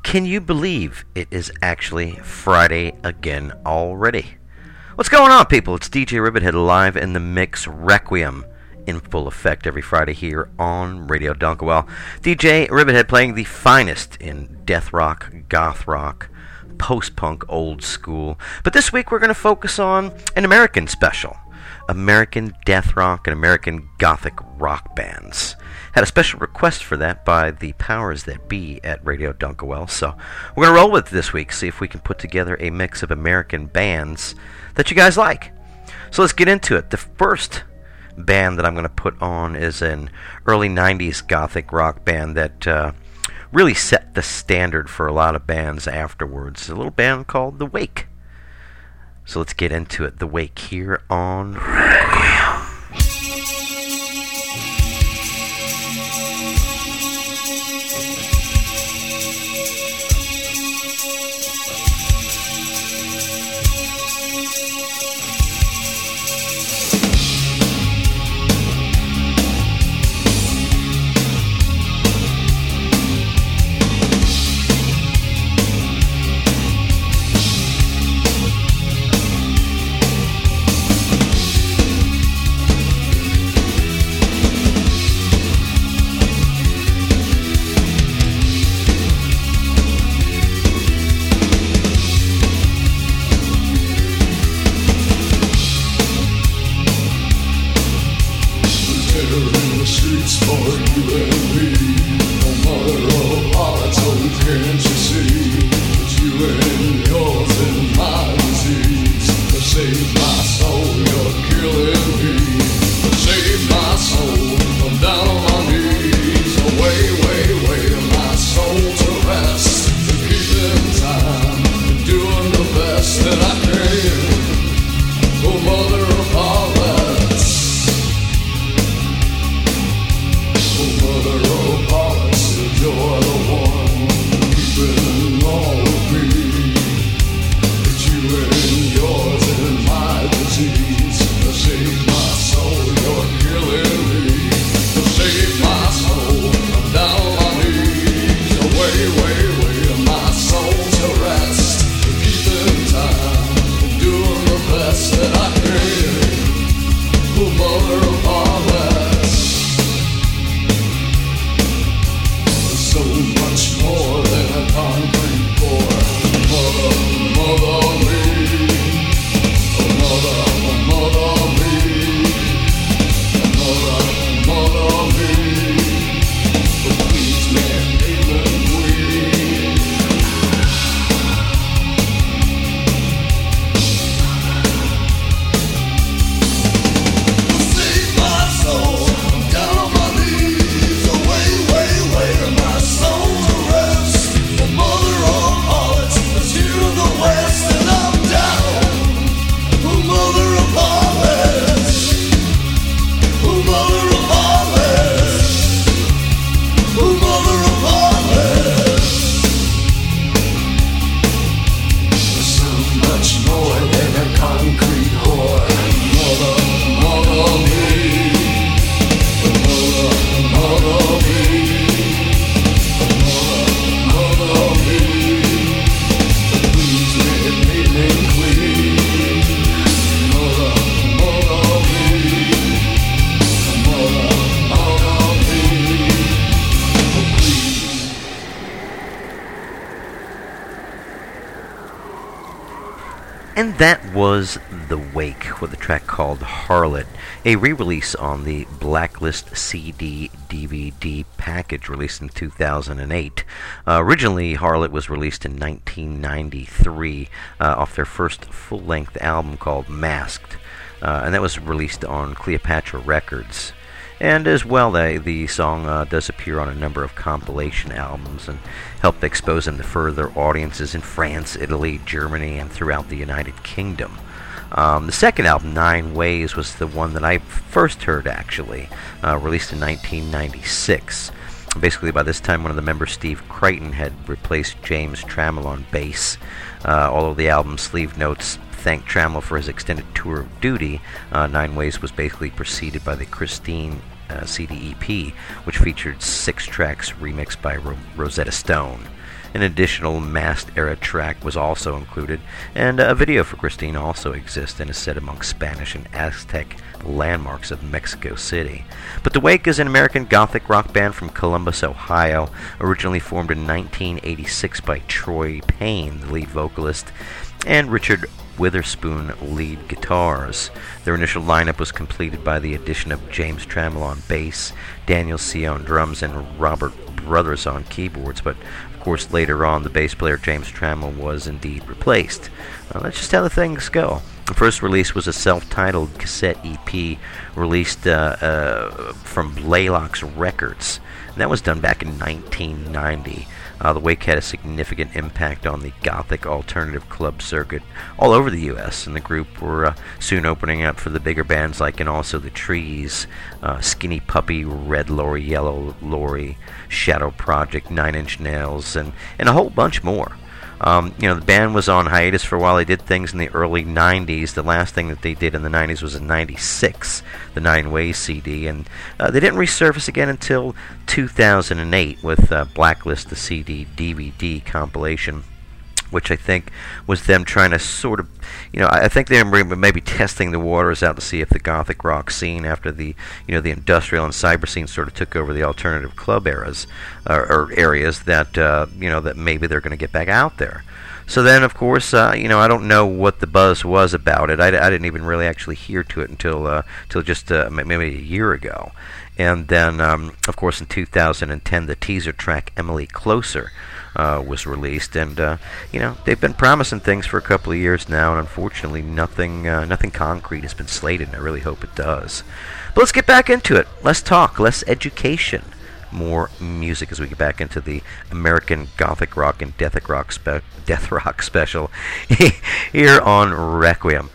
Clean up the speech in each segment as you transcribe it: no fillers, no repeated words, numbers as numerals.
Can you believe it is actually Friday again already? What's going on, people? It's DJ Rivethead live in the mix, Requiem in full effect every Friday here on Radio Dunkerwell. DJ Rivethead playing the finest in death rock, goth rock, post-punk, old school. But this week we're going to focus on an American special. American death rock and American gothic rock bands. Had a special request for that by the powers that be at Radio Dunkerwell, so we're going to roll with it this week, see if we can put together a mix of American bands that you guys like. So let's get into it. The first band that I'm going to put on is an early 90s gothic rock band that really set the standard for a lot of bands afterwards. A little band called The Wake. So let's get into it. The Wake here on Requiem. And that was The Wake with a track called Harlot, a re-release on the Blacklist CD DVD package released in 2008. Originally, Harlot was released in 1993 off their first full-length album called Masked, and that was released on Cleopatra Records. And as well, the song does appear on a number of compilation albums and helped expose them to further audiences in France, Italy, Germany, and throughout the United Kingdom. The second album, Nine Ways, was the one that I first heard, actually, released in 1996. Basically, by this time, one of the members, Steve Crichton, had replaced James Trammell on bass. Although the album's sleeve notes thank Trammell for his extended tour of duty, Nine Ways was basically preceded by the Christine CD EP, which featured 6 tracks remixed by Rosetta Stone. An additional masked era track was also included, and a video for Christine also exists and is set among Spanish and Aztec landmarks of Mexico City. But The Wake is an American Gothic rock band from Columbus, Ohio, originally formed in 1986 by Troy Payne, the lead vocalist, and Richard Witherspoon lead guitars. Their initial lineup was completed by the addition of James Trammell on bass, Daniel C. on drums, and Robert Brothers on keyboards, but of course later on the bass player James Trammell was indeed replaced. That's just how the things go. The first release was a self-titled cassette EP released from Blaylock's Records, and that was done back in 1990. The Wake had a significant impact on the Gothic alternative club circuit all over the U.S., and the group were soon opening up for the bigger bands like And Also the Trees, Skinny Puppy, Red Lorry, Yellow Lorry, Shadow Project, Nine Inch Nails, and a whole bunch more. The band was on hiatus for a while. They did things in the early 90s. The last thing that they did in the 90s was in 96, the Nine Ways CD, and they didn't resurface again until 2008 with Blacklist, the CD DVD compilation, which I think was them trying to sort of, I think they were maybe testing the waters out to see if the Gothic rock scene after the industrial and cyber scene sort of took over the alternative club eras, or areas that, that maybe they're going to get back out there. So then, of course, I don't know what the buzz was about it. I didn't even really actually hear to it until just maybe a year ago. And then, of course, in 2010, the teaser track Emily Closer was released, and they've been promising things for a couple of years now, and unfortunately nothing concrete has been slated, and I really hope it does. But let's get back into it. Less talk, less education, more music as we get back into the American Gothic Rock and Death Rock special here on Requiem.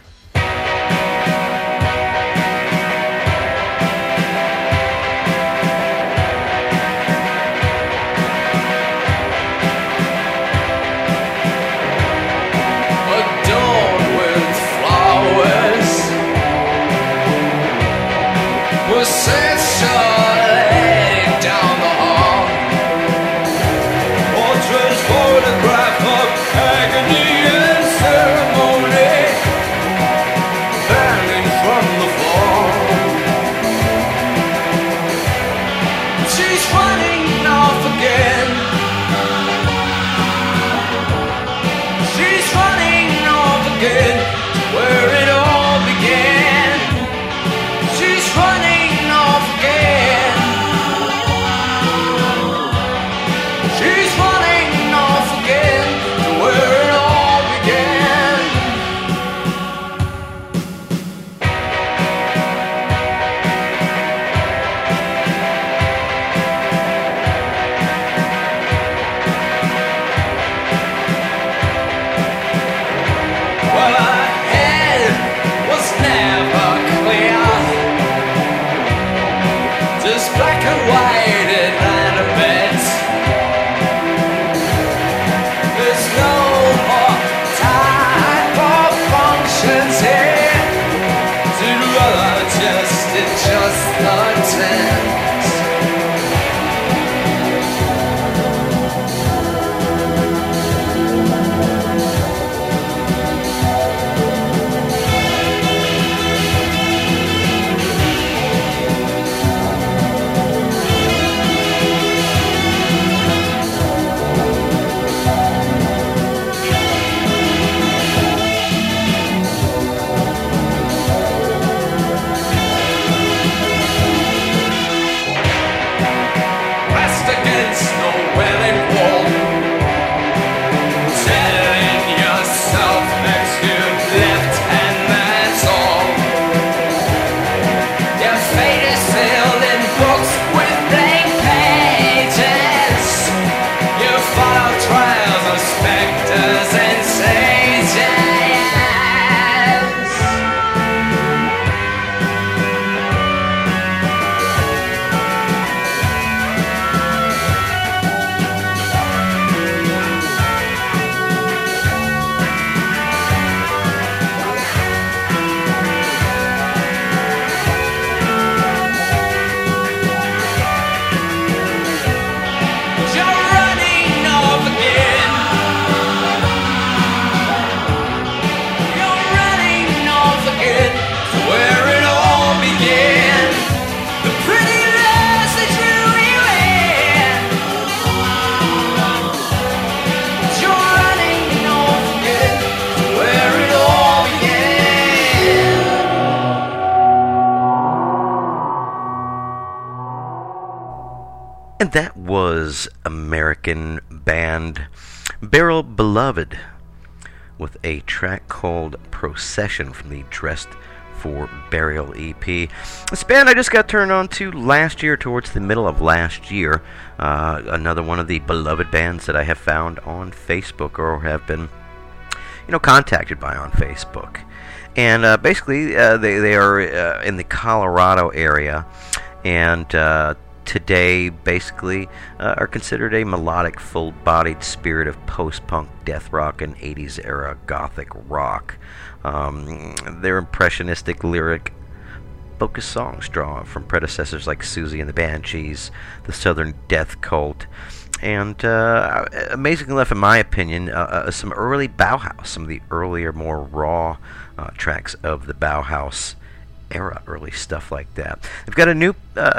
That was American band Burial Beloved with a track called Procession from the Dressed for Burial EP. This band I just got turned on to last year, towards the middle of last year. Another one of the beloved bands that I have found on Facebook, or have been, contacted by on Facebook. And basically, they are in the Colorado area, and today basically are considered a melodic, full-bodied spirit of post-punk, death rock, and 80s era gothic rock. Their impressionistic lyric focused songs draw from predecessors like Susie and the Banshees, the Southern Death Cult, and amazingly enough, in my opinion, some early Bauhaus, some of the earlier, more raw tracks of the Bauhaus era, early stuff like that. They've got a new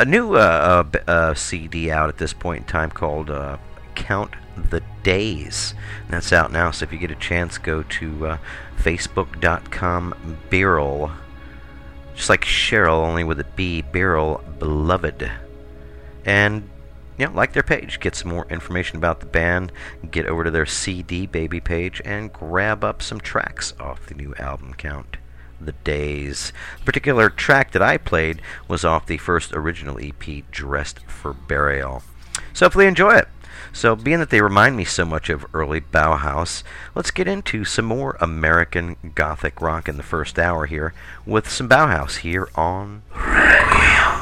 CD out at this point in time called Count the Days. And that's out now, so if you get a chance, go to facebook.com Burial, just like Cheryl, only with a B, Burial Beloved. And like their page, get some more information about the band, get over to their CD Baby page, and grab up some tracks off the new album, Count the Days. The particular track that I played was off the first original EP, Dressed for Burial. So hopefully you enjoy it. So being that they remind me so much of early Bauhaus, let's get into some more American Gothic rock in the first hour here with some Bauhaus here on Requiem.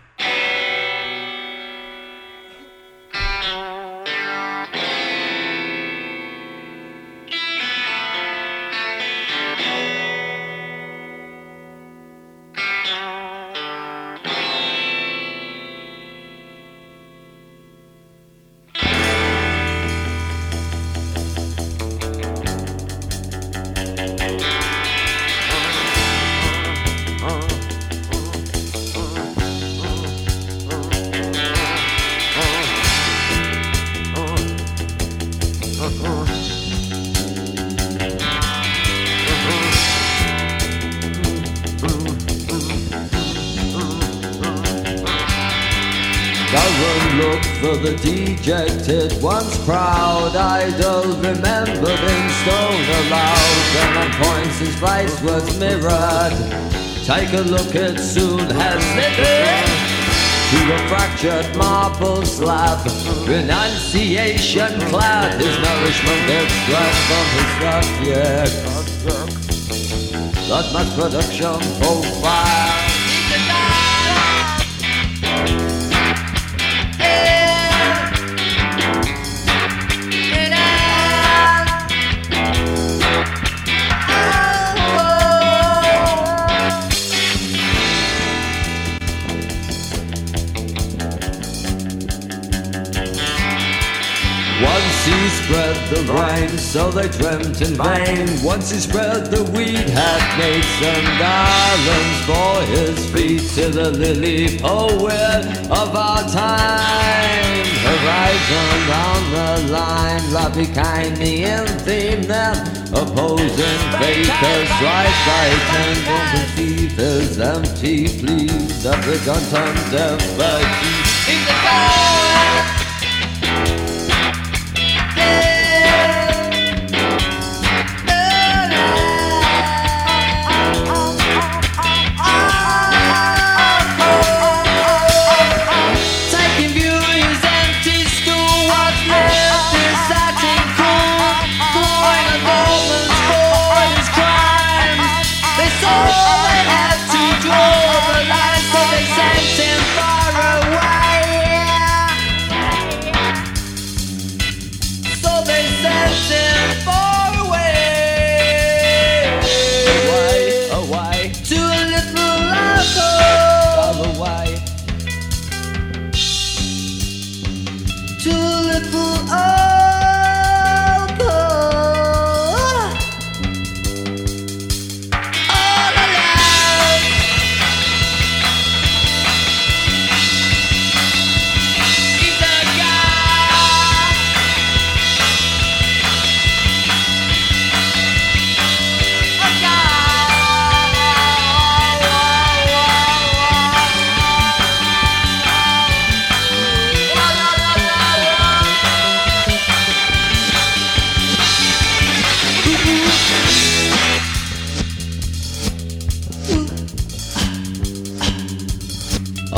The dejected, once proud idol, remembered in stone aloud, and on points his face was mirrored. Take a look, it soon has slipped to a fractured marble slab. Renunciation clad, his nourishment gets dragged from his subject. Blood mass production profile. Once he spread the rain, so they dreamt in vain. Once he spread the weed, had made some garlands for his feet. To the lily poet of our time, horizon on the line, love became the end theme. Then opposing fakers, right by tangle deceivers, empty pleas of redundant effigy. He's the poet. Draw the line, so they sent him far away.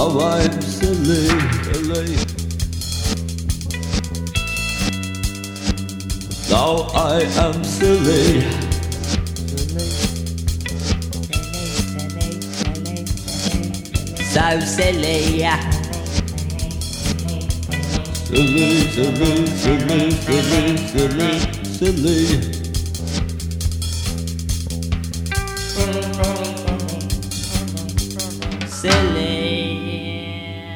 Now I'm silly. Now I am silly. So silly. Silly, silly, silly, silly, silly, silly. Silly.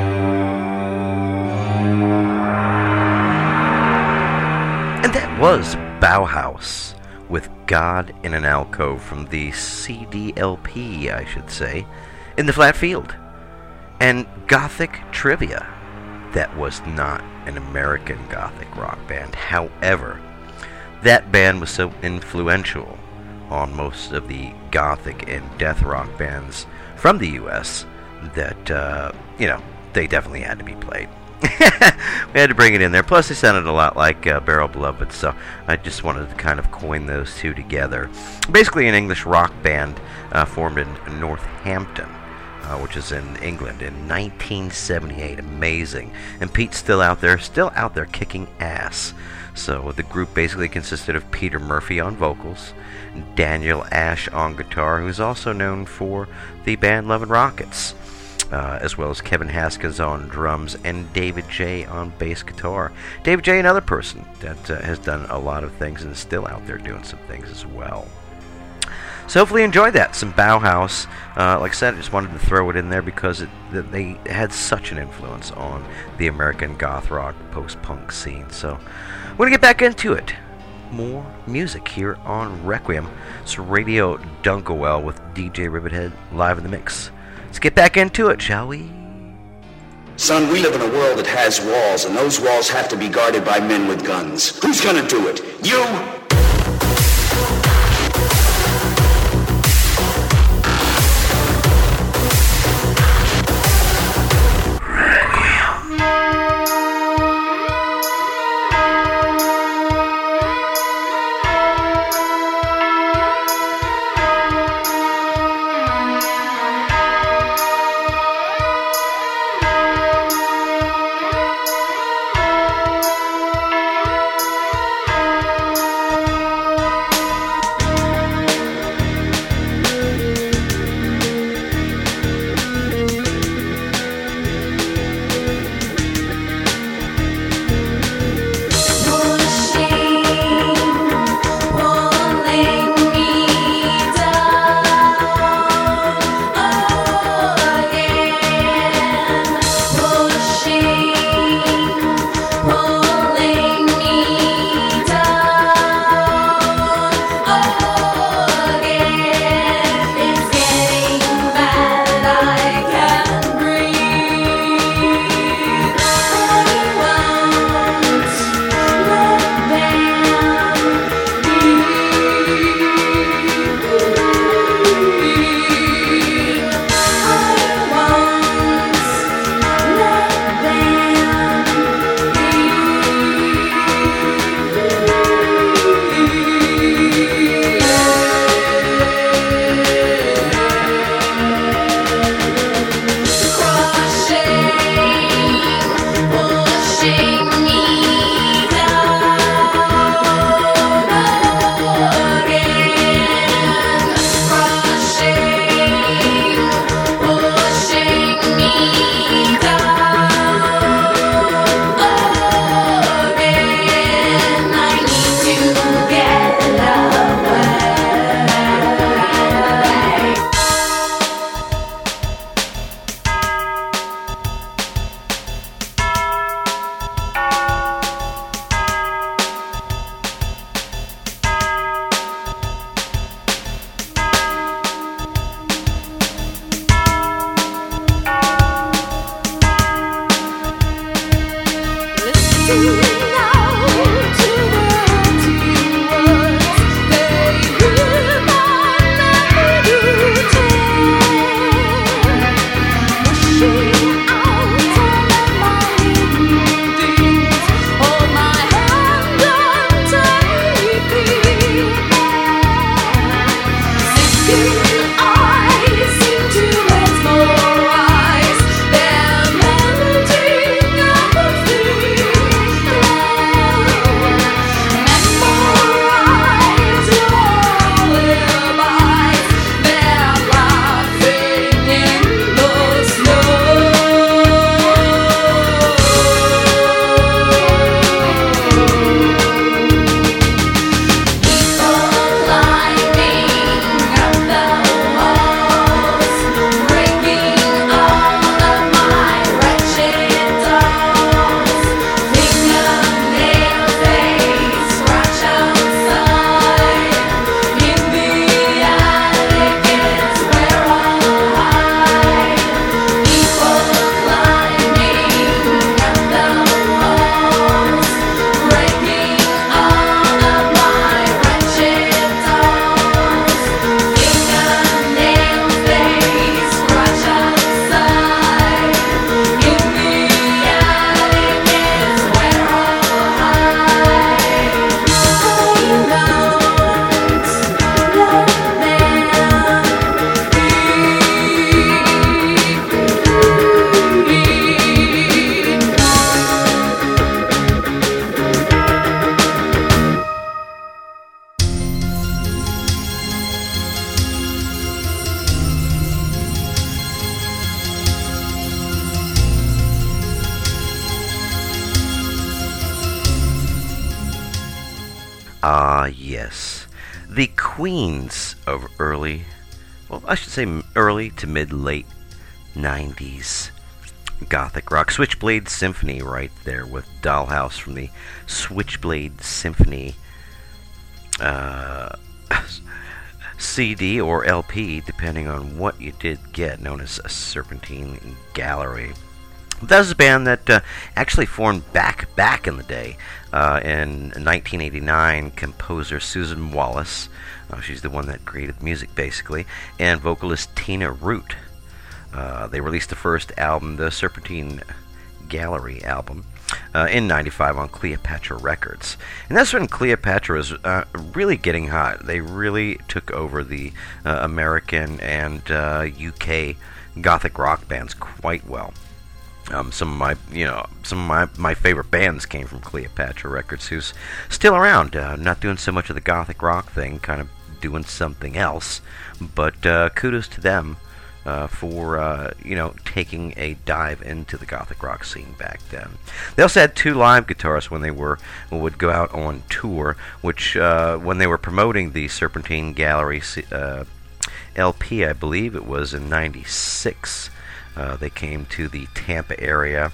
And that was Bauhaus with God in an Alcove from the CDLP, I should say, In the Flat Field. And Gothic Trivia. That was not an American Gothic rock band. However, that band was so influential on most of the Gothic and death rock bands from the U.S. that, they definitely had to be played. We had to bring it in there. Plus, they sounded a lot like Barrel Beloved, so I just wanted to kind of coin those two together. Basically, an English rock band formed in Northampton, which is in England, in 1978. Amazing. And Pete's still out there kicking ass. So the group basically consisted of Peter Murphy on vocals, Daniel Ash on guitar, who's also known for the band Love and Rockets, as well as Kevin Haskins on drums, and David J on bass guitar. David J, another person that has done a lot of things and is still out there doing some things as well. So hopefully you enjoyed that. Some Bauhaus. Like I said, I just wanted to throw it in there because they had such an influence on the American goth rock, post-punk scene. So we're going to get back into it. More music here on Requiem. It's Radio Dunkelwell with DJ Rivethead live in the mix. Let's get back into it, shall we? Son, we live in a world that has walls, and those walls have to be guarded by men with guns. Who's gonna do it? You? Ah, yes. The queens of early to mid-late 90s Gothic rock. Switchblade Symphony right there with Dollhouse from the Switchblade Symphony CD or LP, depending on what you did get, known as a Serpentine Gallery. That was a band that actually formed back in the day. In 1989, composer Susan Wallace, she's the one that created music basically, and vocalist Tina Root. They released the first album, the Serpentine Gallery album, in 95 on Cleopatra Records. And that's when Cleopatra was really getting hot. They really took over the American and UK Gothic rock bands quite well. Some of my favorite bands came from Cleopatra Records, who's still around, not doing so much of the Gothic rock thing, kind of doing something else. But kudos to them for taking a dive into the Gothic rock scene back then. They also had two live guitarists when they would go out on tour, which when they were promoting the Serpentine Gallery LP, I believe it was in '96. They came to the Tampa area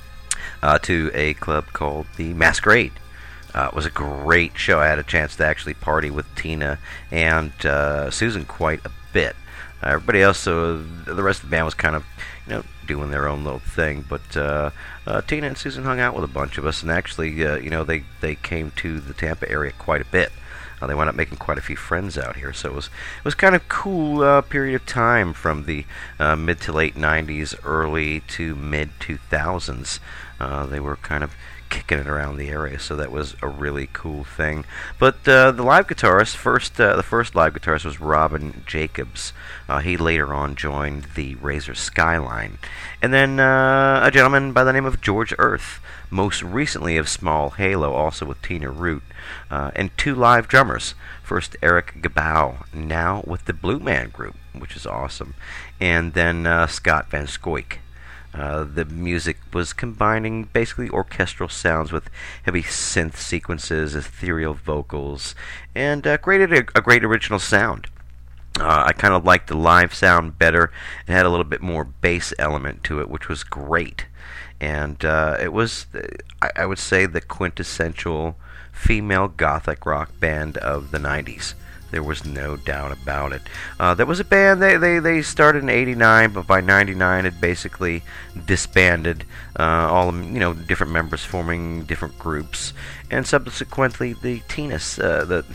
to a club called the Masquerade. It was a great show. I had a chance to actually party with Tina and Susan quite a bit. Everybody else, the rest of the band was kind of, doing their own little thing. But Tina and Susan hung out with a bunch of us, and actually, they came to the Tampa area quite a bit. They wound up making quite a few friends out here, so it was kind of cool period of time from the mid to late 90s, early to mid 2000s. They were kind of kicking it around the area, so that was a really cool thing. But the live guitarist, the first live guitarist was Robin Jacobs. He later on joined the Razor Skyline. And then a gentleman by the name of George Earth, most recently of Small Halo, also with Tina Root, and two live drummers. First Eric Gabau, now with the Blue Man Group, which is awesome, and then Scott Van Scoik. The music was combining basically orchestral sounds with heavy synth sequences, ethereal vocals, and created a great original sound. I kind of liked the live sound better. It had a little bit more bass element to it, which was great. And it was, I would say, the quintessential female Gothic rock band of the 90s. There was no doubt about it. There was a band, they started in '89, but by '99 it basically disbanded. All different members forming different groups, and subsequently the Tina singer,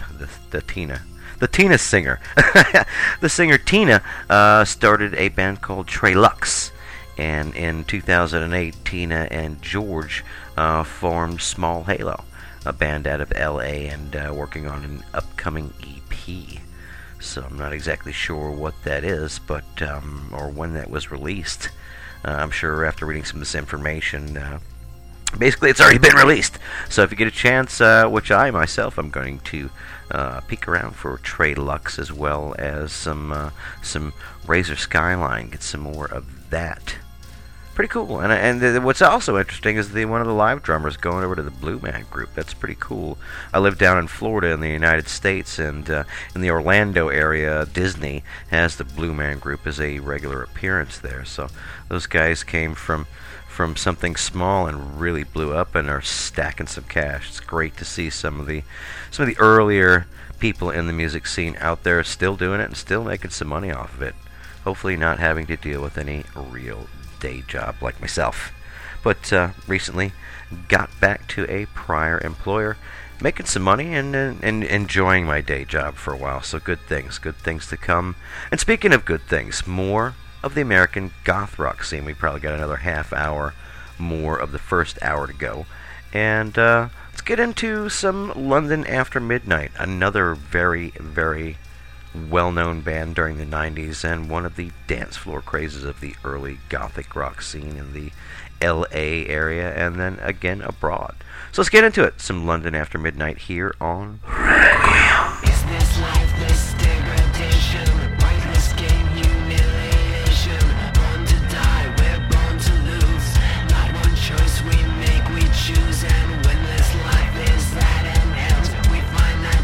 the singer Tina started a band called Trey Lux, and in 2008 Tina and George formed Small Halo, a band out of LA, and working on an upcoming EP. So I'm not exactly sure what that is, but or when that was released. I'm sure after reading some of this information, basically it's already been released. So if you get a chance, which I myself am going to peek around for Trey Lux, as well as some Razor Skyline, get some more of that. Pretty cool. And what's also interesting is one of the live drummers going over to the Blue Man Group. That's pretty cool. I live down in Florida in the United States, and in the Orlando area, Disney has the Blue Man Group as a regular appearance there. So those guys came from something small and really blew up and are stacking some cash. It's great to see some of the earlier people in the music scene out there still doing it and still making some money off of it. Hopefully not having to deal with any real day job like myself. But recently got back to a prior employer, making some money and enjoying my day job for a while. So good things to come. And speaking of good things, more of the American goth rock scene. We probably got another half hour more of the first hour to go. And let's get into some London After Midnight, another very, very well-known band during the 90s and one of the dance floor crazes of the early Gothic rock scene in the LA area and then again abroad. So let's get into it. Some London After Midnight here on Requiem. Is this life, this degradation, pointless game, humiliation? Born to die, we're born to lose. Not one choice we make, we choose. And when this life is at an end, we find that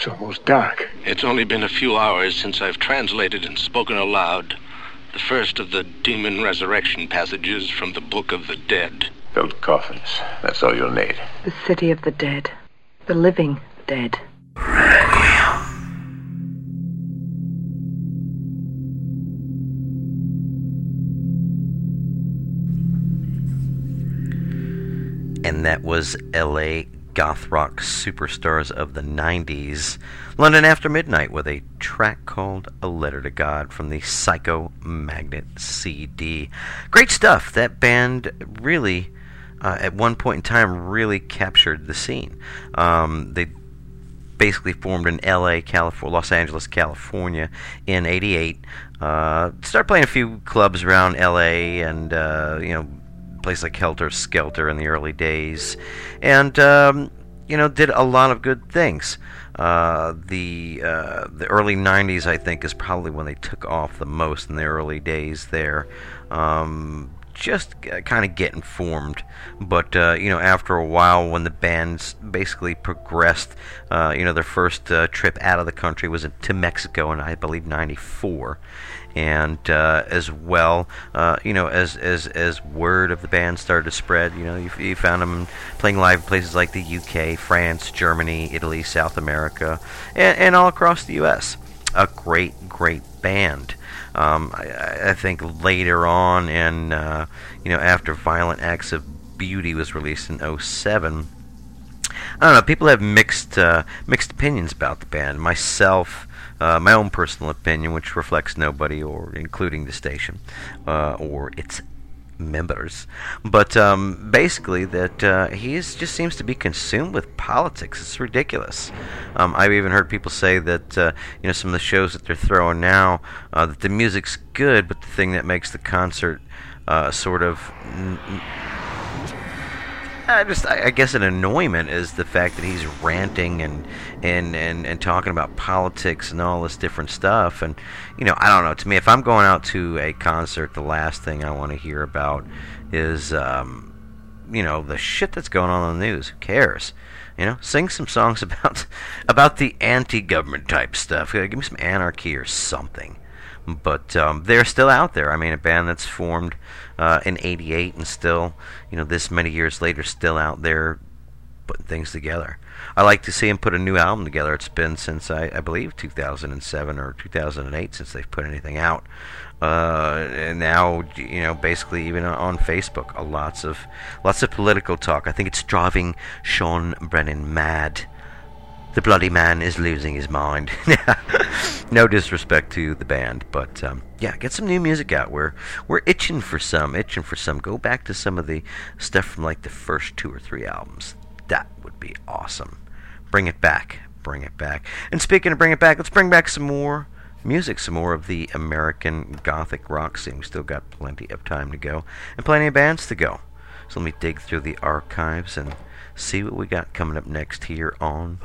It's almost dark. It's only been a few hours since I've translated and spoken aloud the first of the demon resurrection passages from the Book of the Dead. Build coffins. That's all you'll need. The city of the dead. The living dead. And that was L.A. goth rock superstars of the 90s, London After Midnight, with a track called A Letter to God from the Psycho Magnet CD. Great stuff. That band really, at one point in time, really captured the scene. They basically formed in L.A., Los Angeles, California in '88. Started playing a few clubs around L.A. and, place like Helter Skelter in the early days, and did a lot of good things. The early '90s, I think, is probably when they took off the most in the early days there. Just kind of getting formed, but after a while, when the bands basically progressed, their first trip out of the country was to Mexico in, I believe, '94. And as well, as word of the band started to spread, you found them playing live in places like the UK, France, Germany, Italy, South America, and all across the U.S. A great band. I think later on, and after Violent Acts of Beauty was released in '07, I don't know. People have mixed opinions about the band. Myself. My own personal opinion, which reflects nobody, or including the station, or its members, but basically that he just seems to be consumed with politics. It's ridiculous. I've even heard people say that some of the shows that they're throwing now, that the music's good, but the thing that makes the concert sort of I guess an annoyment is the fact that he's ranting and talking about politics and all this different stuff. And I don't know. To me, if I'm going out to a concert, the last thing I want to hear about is the shit that's going on in the news. Who cares? Sing some songs about the anti-government type stuff. Give me some anarchy or something. But they're still out there. I mean, a band that's formed in '88 and still, this many years later, still out there putting things together. I like to see them put a new album together. It's been since, I believe, 2007 or 2008 since they've put anything out. And now, basically even on Facebook, lots of political talk. I think it's driving Sean Brennan mad. The bloody man is losing his mind. No disrespect to the band, but get some new music out. We're itching for some. Go back to some of the stuff from like the first 2 or 3 albums. That would be awesome. Bring it back. And speaking of bring it back, let's bring back some more music, some more of the American Gothic rock scene. We still got plenty of time to go and plenty of bands to go. So let me dig through the archives and see what we got coming up next here on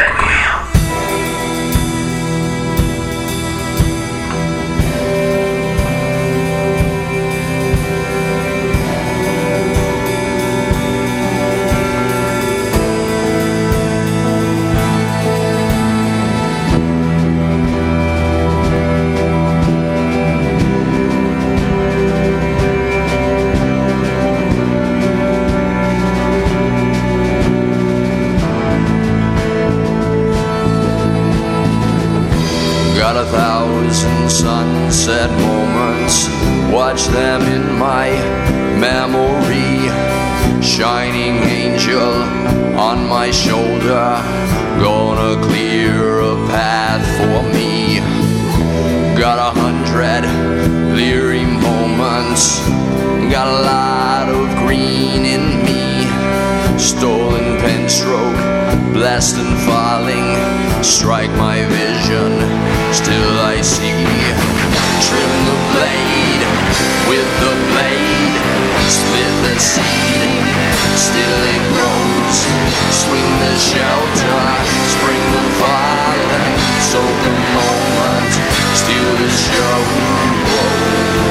Got 1,000 sunset moments, watch them in my memory. Shining angel on my shoulder, gonna clear a path for me. Got 100 leery moments, got a lot of green in me. Stolen pen stroke, blessed and falling, strike my vision, still I see. Trim the blade with the blade, split the seed, still it grows. Swing the shelter, spring the falling, soak the moment, steal the show.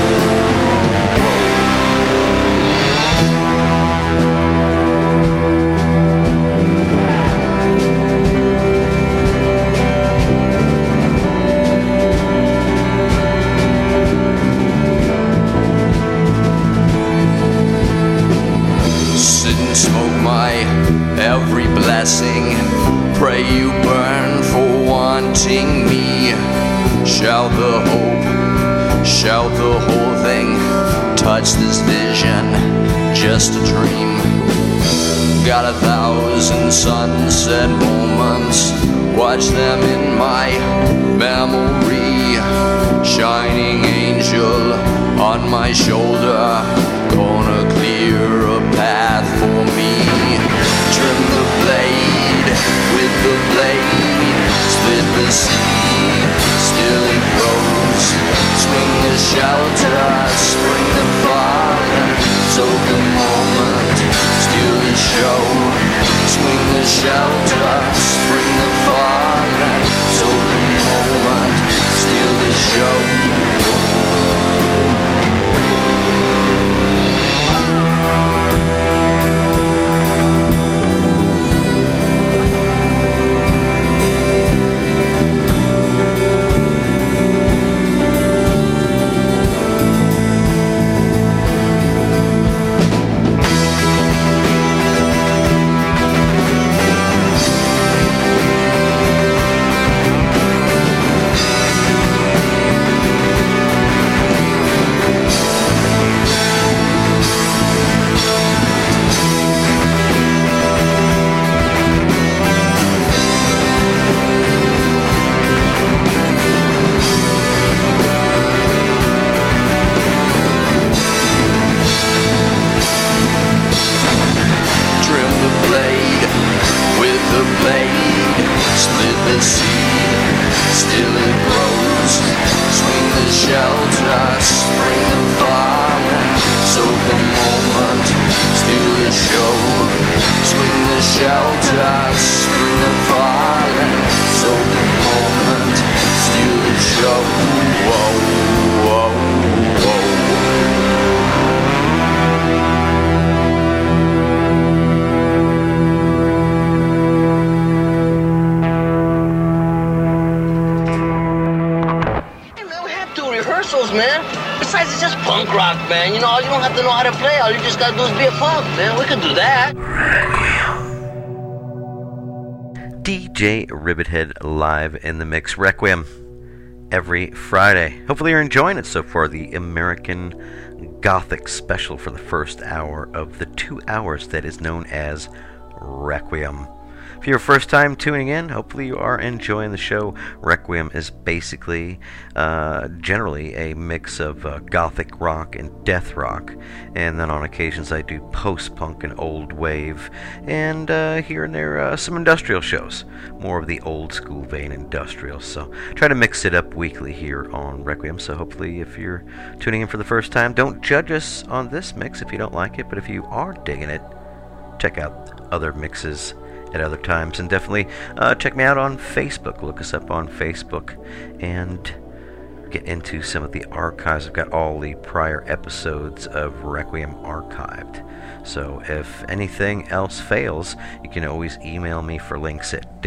haunting me. Shout the hope, shout the whole thing. Touch this vision, just a dream. Got 1,000 sunset moments, watch them in my memory. Shining angel on my shoulder, gonna clear a path for me. Trim the blade with the blade, split the seed, still it grows. Swing the shelter, spring the fire, soak the moment, steal the show. Swing the shelter, spring the fire, soak the moment, steal the show. Man, you know, you don't have to know how to play. All you just gotta do is be a punk, man. We can do that. DJ Rivethead live in the mix. Requiem every Friday. Hopefully you're enjoying it so far. The American Gothic special for the first hour of the 2 hours that is known as Requiem. If you're first time tuning in, hopefully you are enjoying the show. Requiem is basically, generally a mix of gothic rock and death rock, and then on occasions I do post-punk and old wave, and here and there some industrial shows, more of the old school vein industrial. So try to mix it up weekly here on Requiem. So hopefully if you're tuning in for the first time, don't judge us on this mix if you don't like it, but if you are digging it, check out other mixes at other times, and definitely check me out on Facebook. Look us up on Facebook and get into some of the archives. I've got all the prior episodes of Requiem archived, so if anything else fails, you can always email me for links at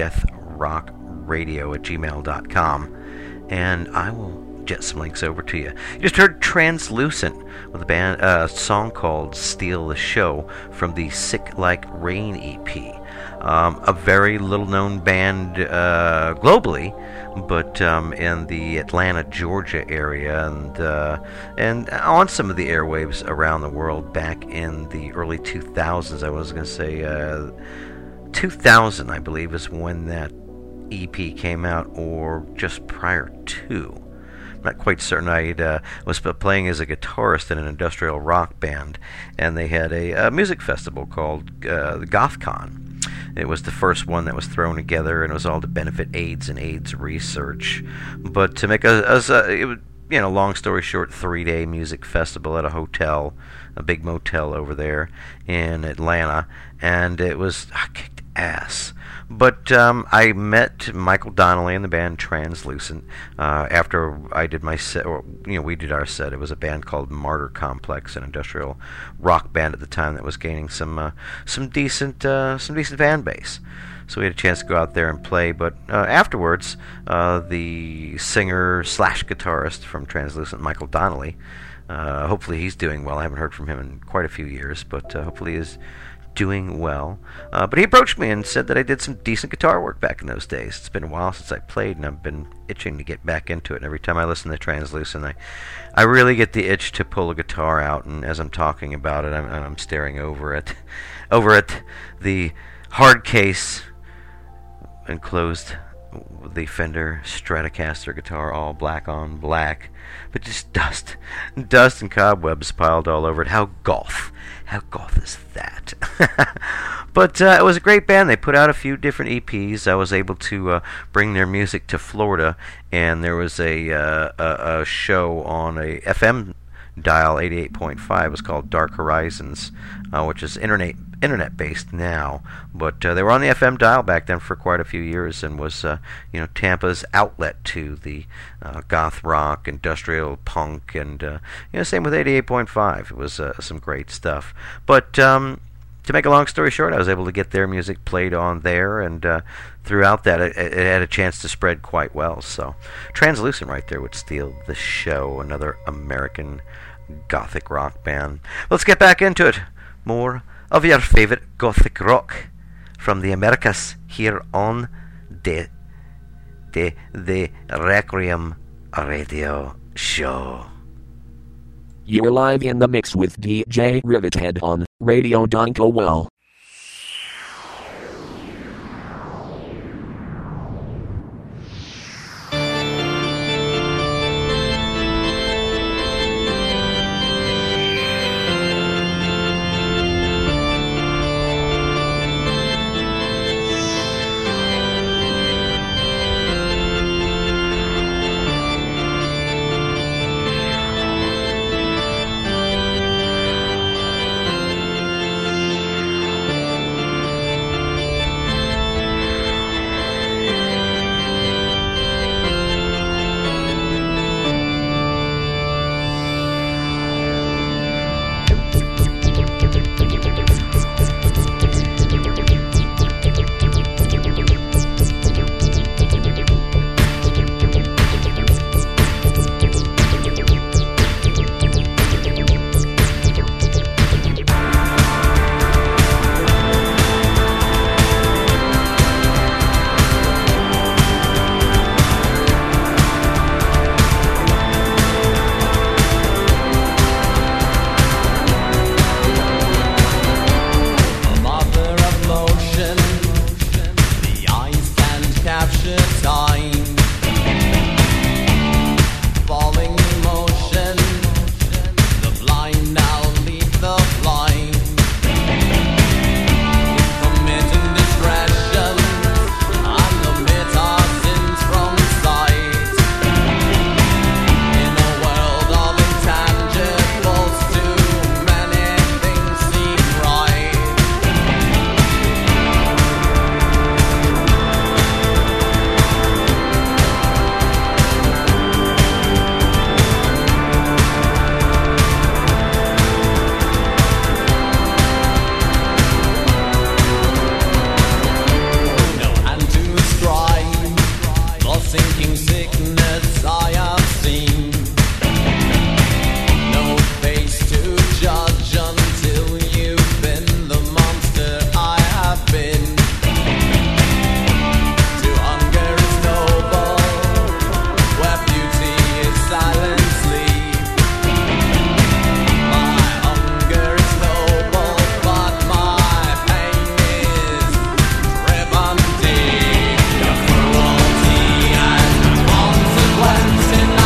deathrockradio@gmail.com, and I will jet some links over to you. You just heard Translucent with a song called Steal the Show from the Sick Like Rain EP. A very little-known band globally, but in the Atlanta, Georgia area, and on some of the airwaves around the world back in the early 2000s. I was going to say 2000, I believe, is when that EP came out, or just prior to. I'm not quite certain. I was playing as a guitarist in an industrial rock band, and they had a music festival called the GothCon. It was the first one that was thrown together, and it was all to benefit AIDS and AIDS research. But to make long story short, 3-day music festival at a hotel, a big motel over there in Atlanta, and it was kicked ass. But I met Michael Donnelly and the band Translucent after I did my set, or we did our set. It was a band called Martyr Complex, an industrial rock band at the time that was gaining some decent fan base. So we had a chance to go out there and play. But afterwards, the singer/guitarist from Translucent, Michael Donnelly, hopefully he's doing well. I haven't heard from him in quite a few years, but hopefully he's doing well. But he approached me and said that I did some decent guitar work back in those days. It's been a while since I played, and I've been itching to get back into it. And every time I listen to Translucent, I really get the itch to pull a guitar out. And as I'm talking about it, I'm staring over at the hard case enclosed the Fender Stratocaster guitar, all black on black, but just dust and cobwebs piled all over it. How goth is that? But it was a great band. They put out a few different EPs. I was able to bring their music to Florida, and there was a show on a FM dial 88.5. It was called Dark Horizons, which is internet-based now, but they were on the FM dial back then for quite a few years, and was Tampa's outlet to the goth rock, industrial punk, and same with 88.5. It was some great stuff. But to make a long story short, I was able to get their music played on there, and throughout that, it had a chance to spread quite well. So Translucent right there would steal the show. Another American gothic rock band. Let's get back into it. More of your favorite gothic rock from the Americas here on the Requiem Radio Show. You're live in the mix with DJ Rivethead on Radio Donkowell. Consequence in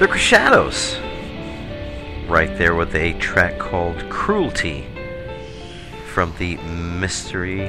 The Crescendos, right there with a track called Cruelty from the Mystery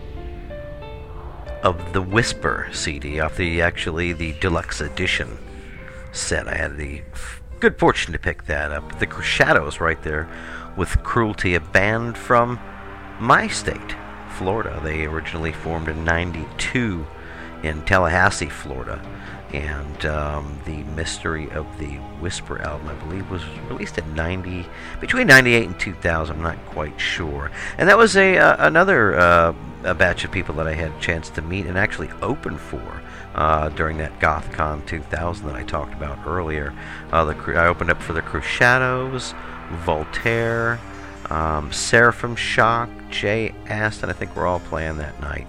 of the Whisper CD off the deluxe edition set. I had the good fortune to pick that up. The Crescendos right there with Cruelty, a band from my state, Florida. They originally formed in '92 in Tallahassee, Florida. And the Mystery of the Whisper album, I believe, was released in between '98 and 2000. I'm not quite sure. And that was another a batch of people that I had a chance to meet and actually open for during that GothCon 2000 that I talked about earlier. I opened up for the Crescendos, Voltaire, Seraphim Shock, Jay Aston. I think we're all playing that night.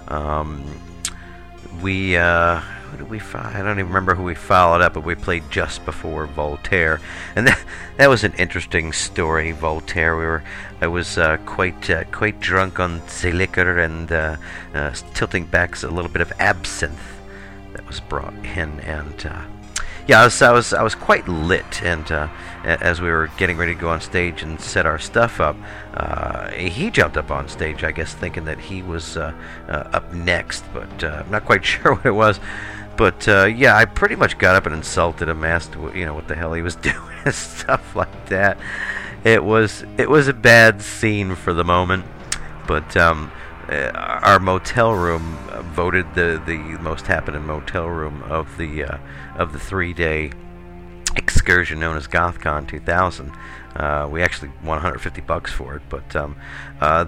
Who did we I don't even remember who we followed up, but we played just before Voltaire, and that was an interesting story. Voltaire, I was quite drunk on the liquor and tilting back a little bit of absinthe that was brought in, and yeah, I was quite lit, and as we were getting ready to go on stage and set our stuff up, he jumped up on stage, I guess thinking that he was up next, but I'm not quite sure what it was. But yeah, I pretty much got up and insulted him, asked what the hell he was doing and stuff like that. It was a bad scene for the moment, but our motel room voted the most happening motel room of the 3-day excursion known as GothCon 2000. We actually won $150 for it, but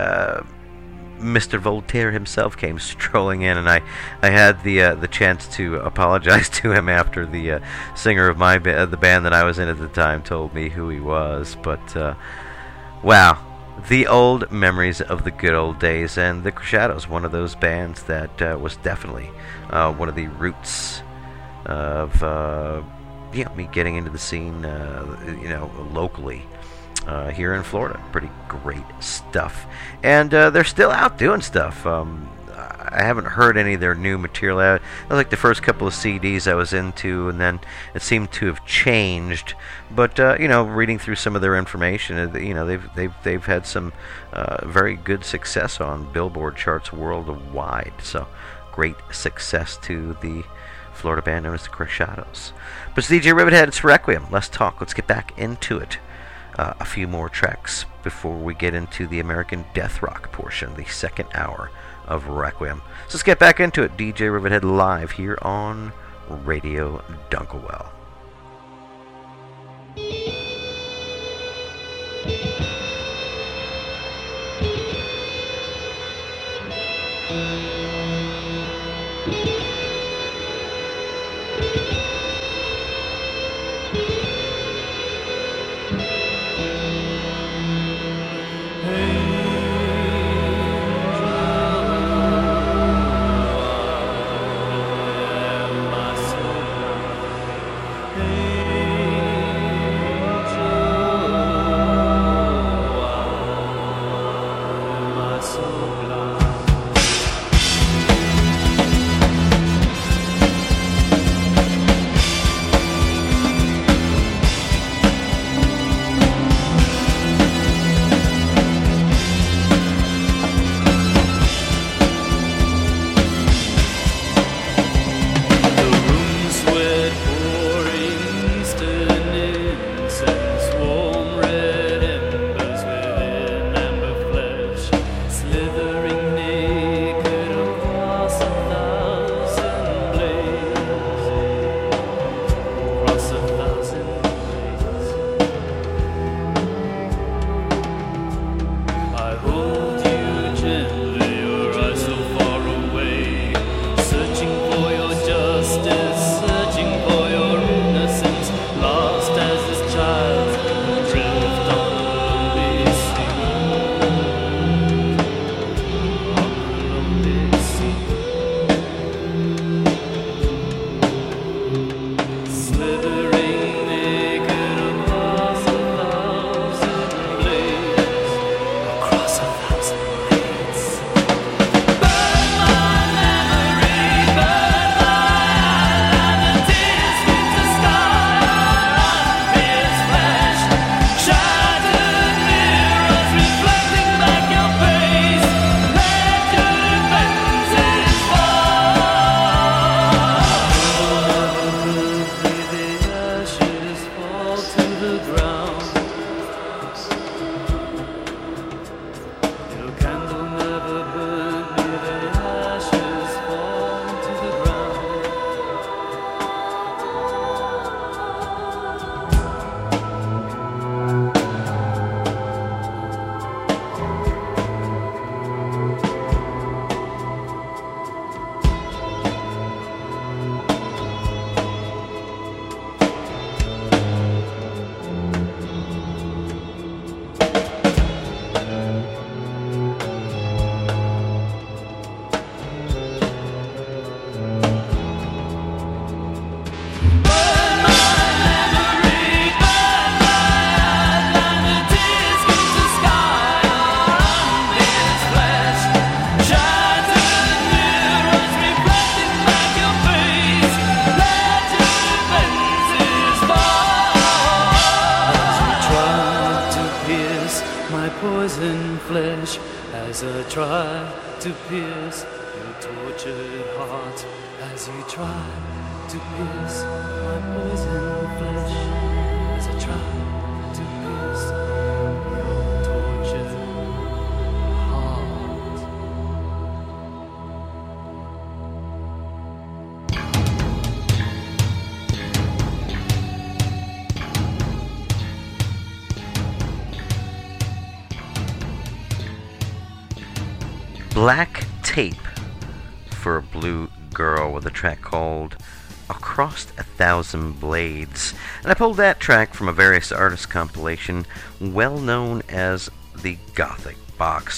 Mr. Voltaire himself came strolling in, and I had the chance to apologize to him after the singer of the band that I was in at the time told me who he was. But wow, the old memories of the good old days, and the Crescendos, one of those bands that was definitely one of the roots of me getting into the scene, locally. Here in Florida. Pretty great stuff. And they're still out doing stuff. I haven't heard any of their new material. That was like the first couple of CDs I was into, and then it seemed to have changed. But reading through some of their information, they've had some very good success on Billboard charts worldwide. So great success to the Florida band known as the Crescendos. But it's DJ Rivethead, it's Requiem. Let's talk. Let's get back into it. A few more tracks before we get into the American Death Rock portion, the second hour of Requiem. So let's get back into it. DJ Rivethead live here on Radio Dunkelwell. flesh as I try to pierce your tortured heart, as you try to pierce my poisoned flesh, as I try to pierce your tortured heart. Black Tape for a Blue Girl with a track called Across 1,000 Blades. And I pulled that track from a Various Artists compilation well known as the Gothic Box, a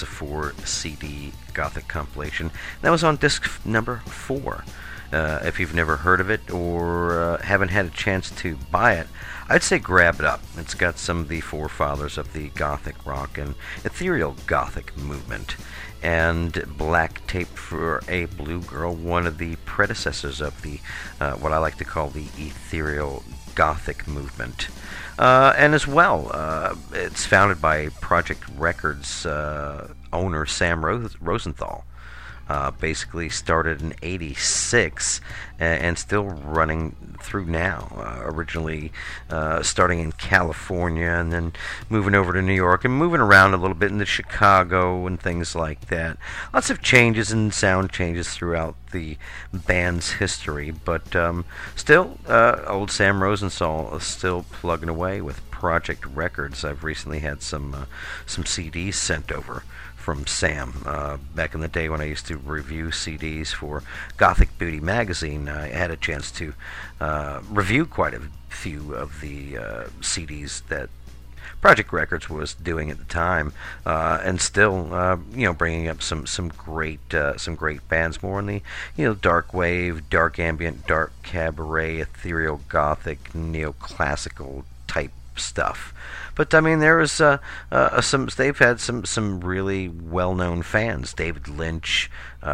4-CD Gothic compilation. That was on disc number 4. If you've never heard of it or haven't had a chance to buy it, I'd say grab it up. It's got some of the forefathers of the Gothic rock and ethereal Gothic movement. And Black Tape for a Blue Girl, one of the predecessors of the what I like to call the ethereal Gothic movement. And as well, it's founded by Project Records owner Sam Rosenthal. Basically started in '86 and still running through now. Originally starting in California and then moving over to New York and moving around a little bit into Chicago and things like that. Lots of changes and sound changes throughout the band's history, but still, old Sam Rosenthal is still plugging away with Project Records. I've recently had some CDs sent over from Sam. Back in the day when I used to review CDs for Gothic Beauty magazine, I had a chance to review quite a few of the CDs that Project Records was doing at the time, and still, bringing up some great bands, more in the dark wave, dark ambient, dark cabaret, ethereal Gothic, neoclassical type stuff. But I mean, there was they've had some really well-known fans. David Lynch,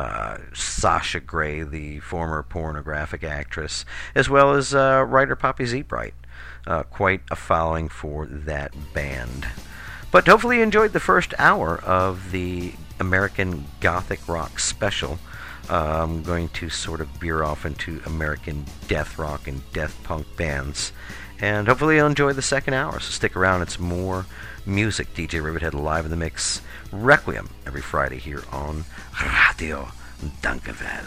Sasha Grey, the former pornographic actress, as well as writer Poppy Zeebright. Quite a following for that band. But hopefully you enjoyed the first hour of the American Gothic Rock special. I'm going to sort of veer off into American death rock and death punk bands. And hopefully you'll enjoy the second hour. So stick around. It's more music. DJ Rivethead live in the mix. Requiem every Friday here on Radio Dunkerville.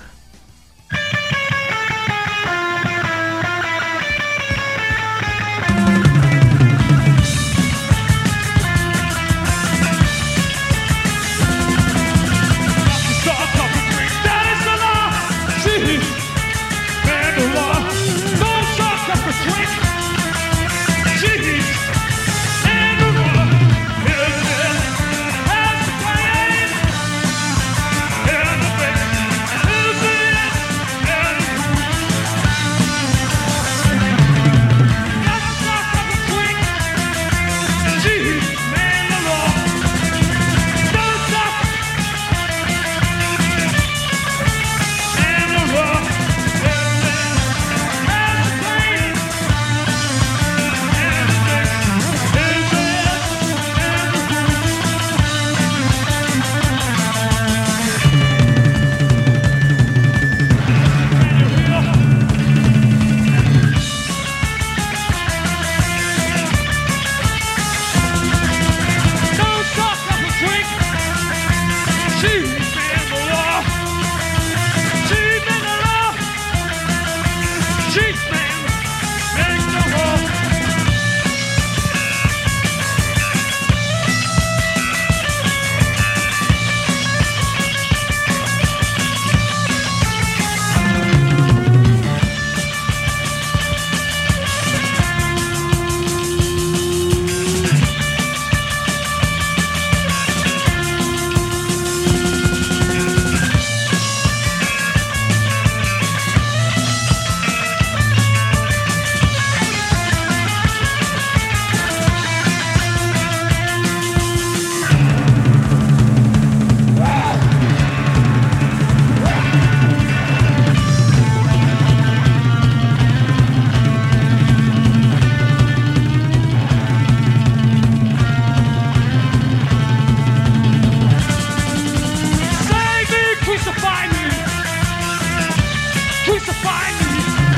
Listen to find me.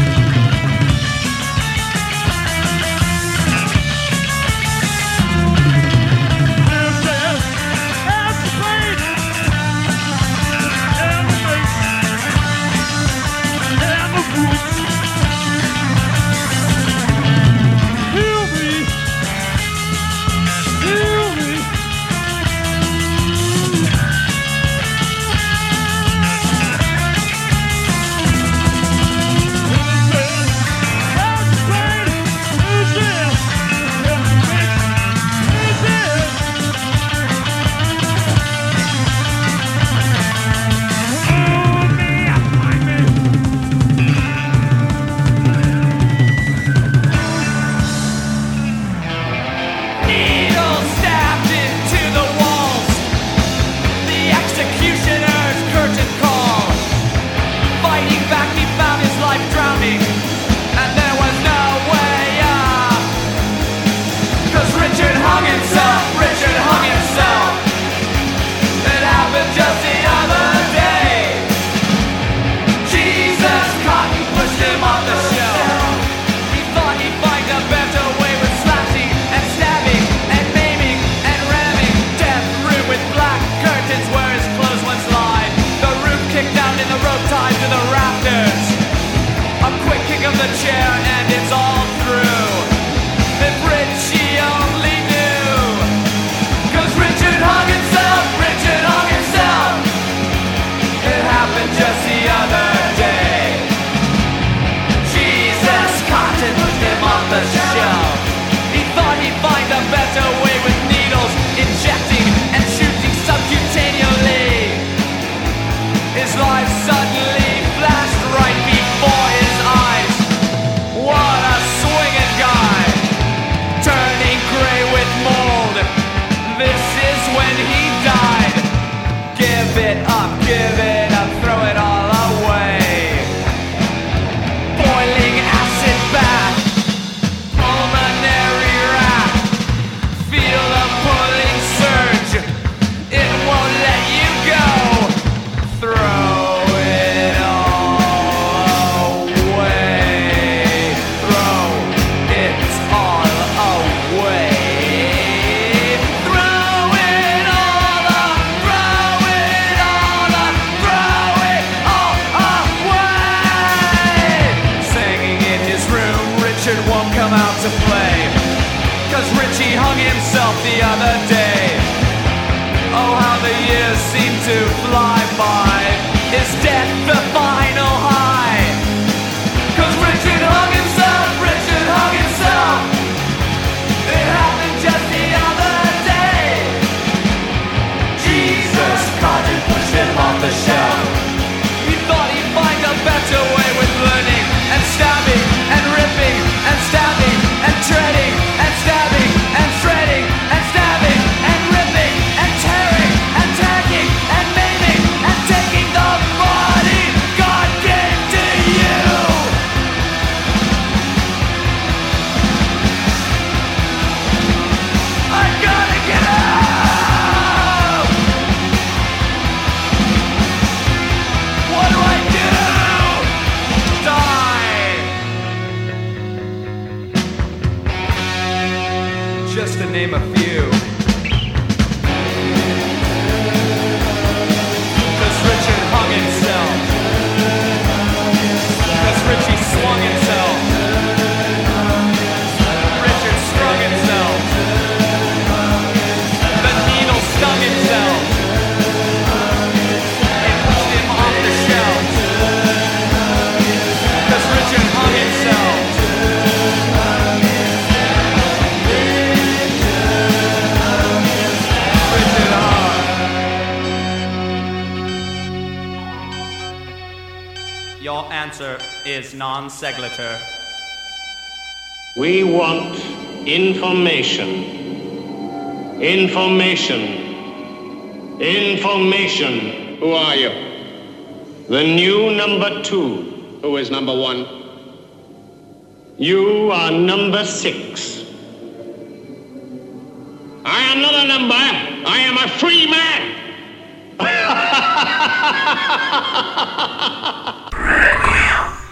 Non sequitur. We want information. Information. Information. Who are you? The new number 2. Who is number 1? You are number 6. I am not a number. I am a free man. Requiem.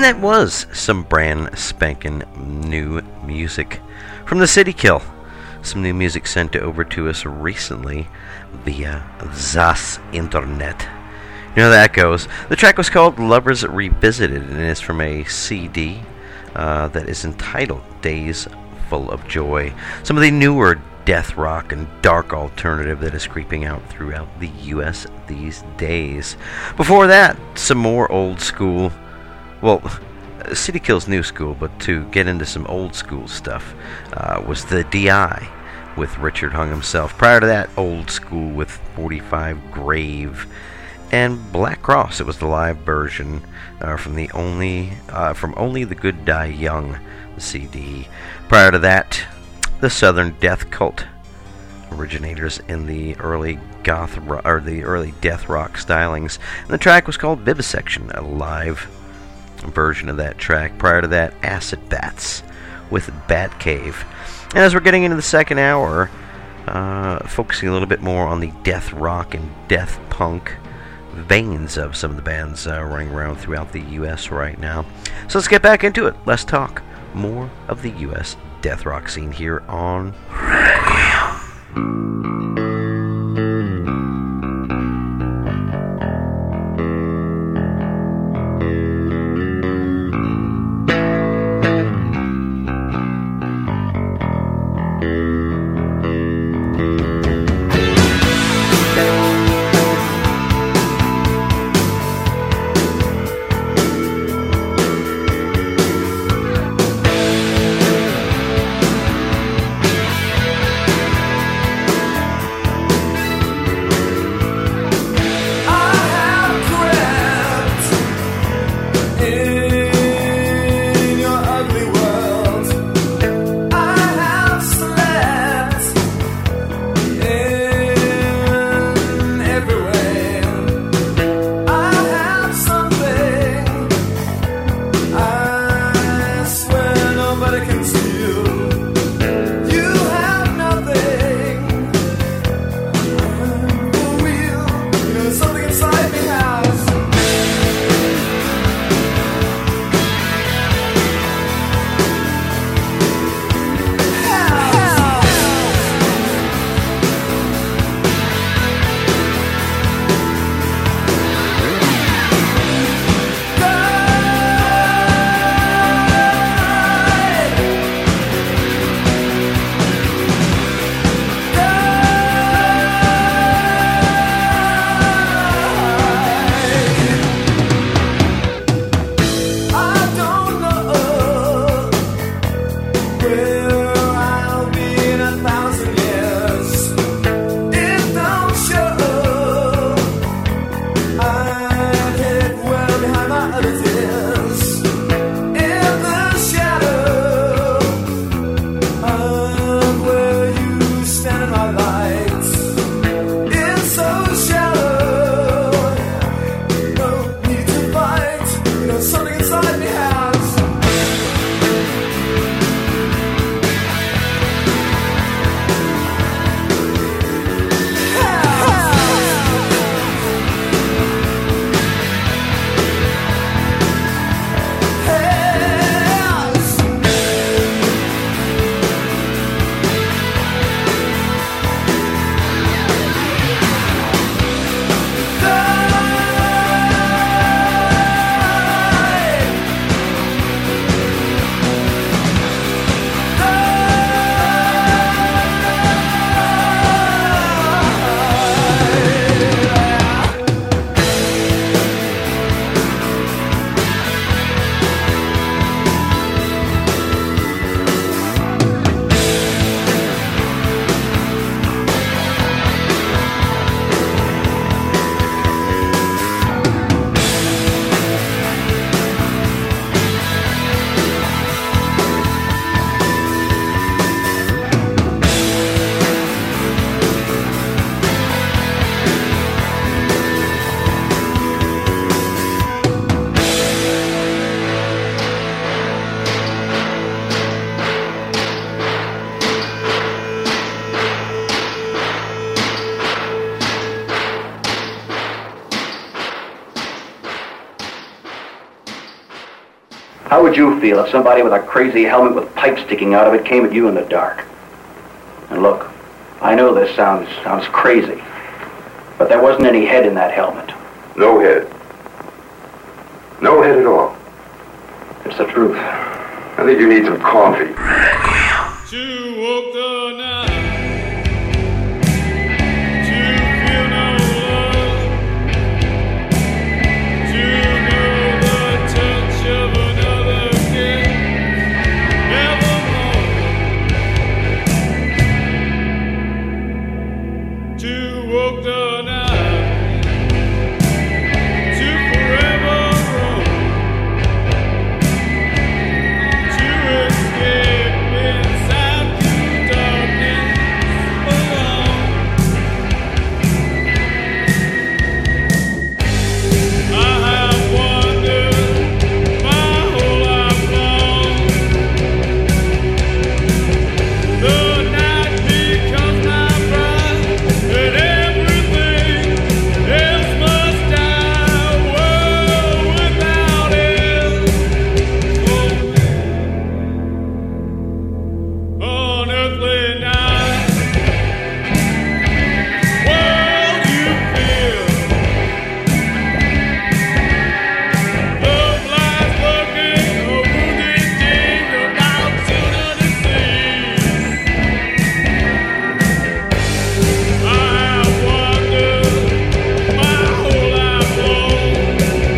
that was some brand spanking new music from the City Kill. Some new music sent over to us recently via ZAS Internet. You know how that goes. The track was called Lovers Revisited, and it's from a CD that is entitled Days Full of Joy. Some of the newer death rock and dark alternative that is creeping out throughout the U.S. these days. Before that, some more old school. Well, City Kill's new school, but to get into some old school stuff was the D.I. with Richard Hung himself. Prior to that, old school with 45 Grave and Black Cross. It was the live version from Only the Good Die Young, the CD. Prior to that, the Southern Death Cult, originators in the early early death rock stylings. And the track was called Vivisection, a live version of that track. Prior to that, Acid Bats with Bat Cave. And as we're getting into the second hour, focusing a little bit more on the death rock and death punk veins of some of the bands running around throughout the U.S. right now. So let's get back into it. Let's talk more of the U.S. death rock scene here on Requiem. How would you feel if somebody with a crazy helmet with pipes sticking out of it came at you in the dark? And look, I know this sounds crazy, but there wasn't any head in that helmet. No head. No head at all. It's the truth. I think you need some coffee. To walk the night, to feel no love, to know the touch of another kiss, evermore. To walk the night, to forever roam, to escape inside the darkness alone. I have wandered my whole life long. The night becomes my bride, and everything else must die. World without end. Unearthly night, world you feel, love lies lurking, a wounded deed about to deceive. I have wandered my whole life long.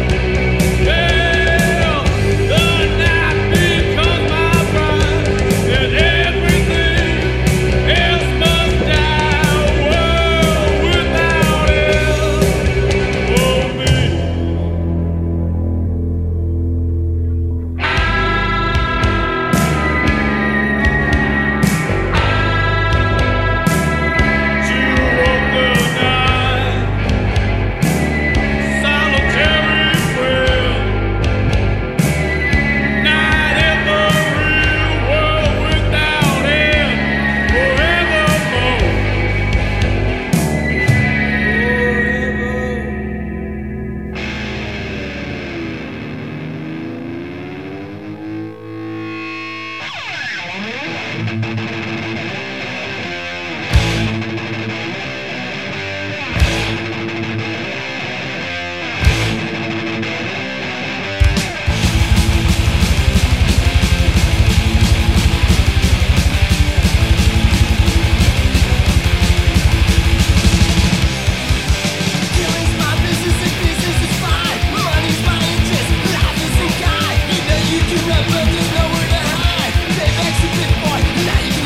Well, the night becomes my bride, and everything else must die. World without end. Oh, me. To walk the night, solitary prayer. Night in the real world without end, forevermore. Killing's my business and business is fine. Money's my interest, life is a guide. You know you can run, but there's nowhere to hide. Payback's a bit boy, now you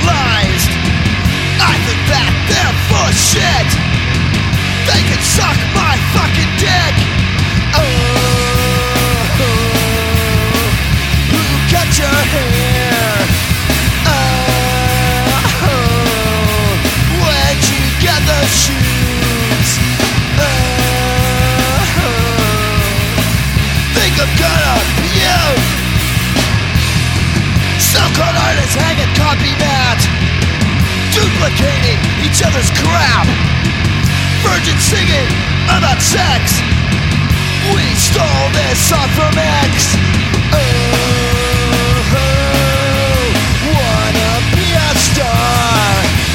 civilized. I think that they're full of shit. They can suck my fucking dick. Who cut your hair? Where'd you get those shoes? Think I'm gonna puke. So-called artists hanging copy mat, duplicating each other's crap. Virgins singing about sex. We stole this song from X. Wanna be a star.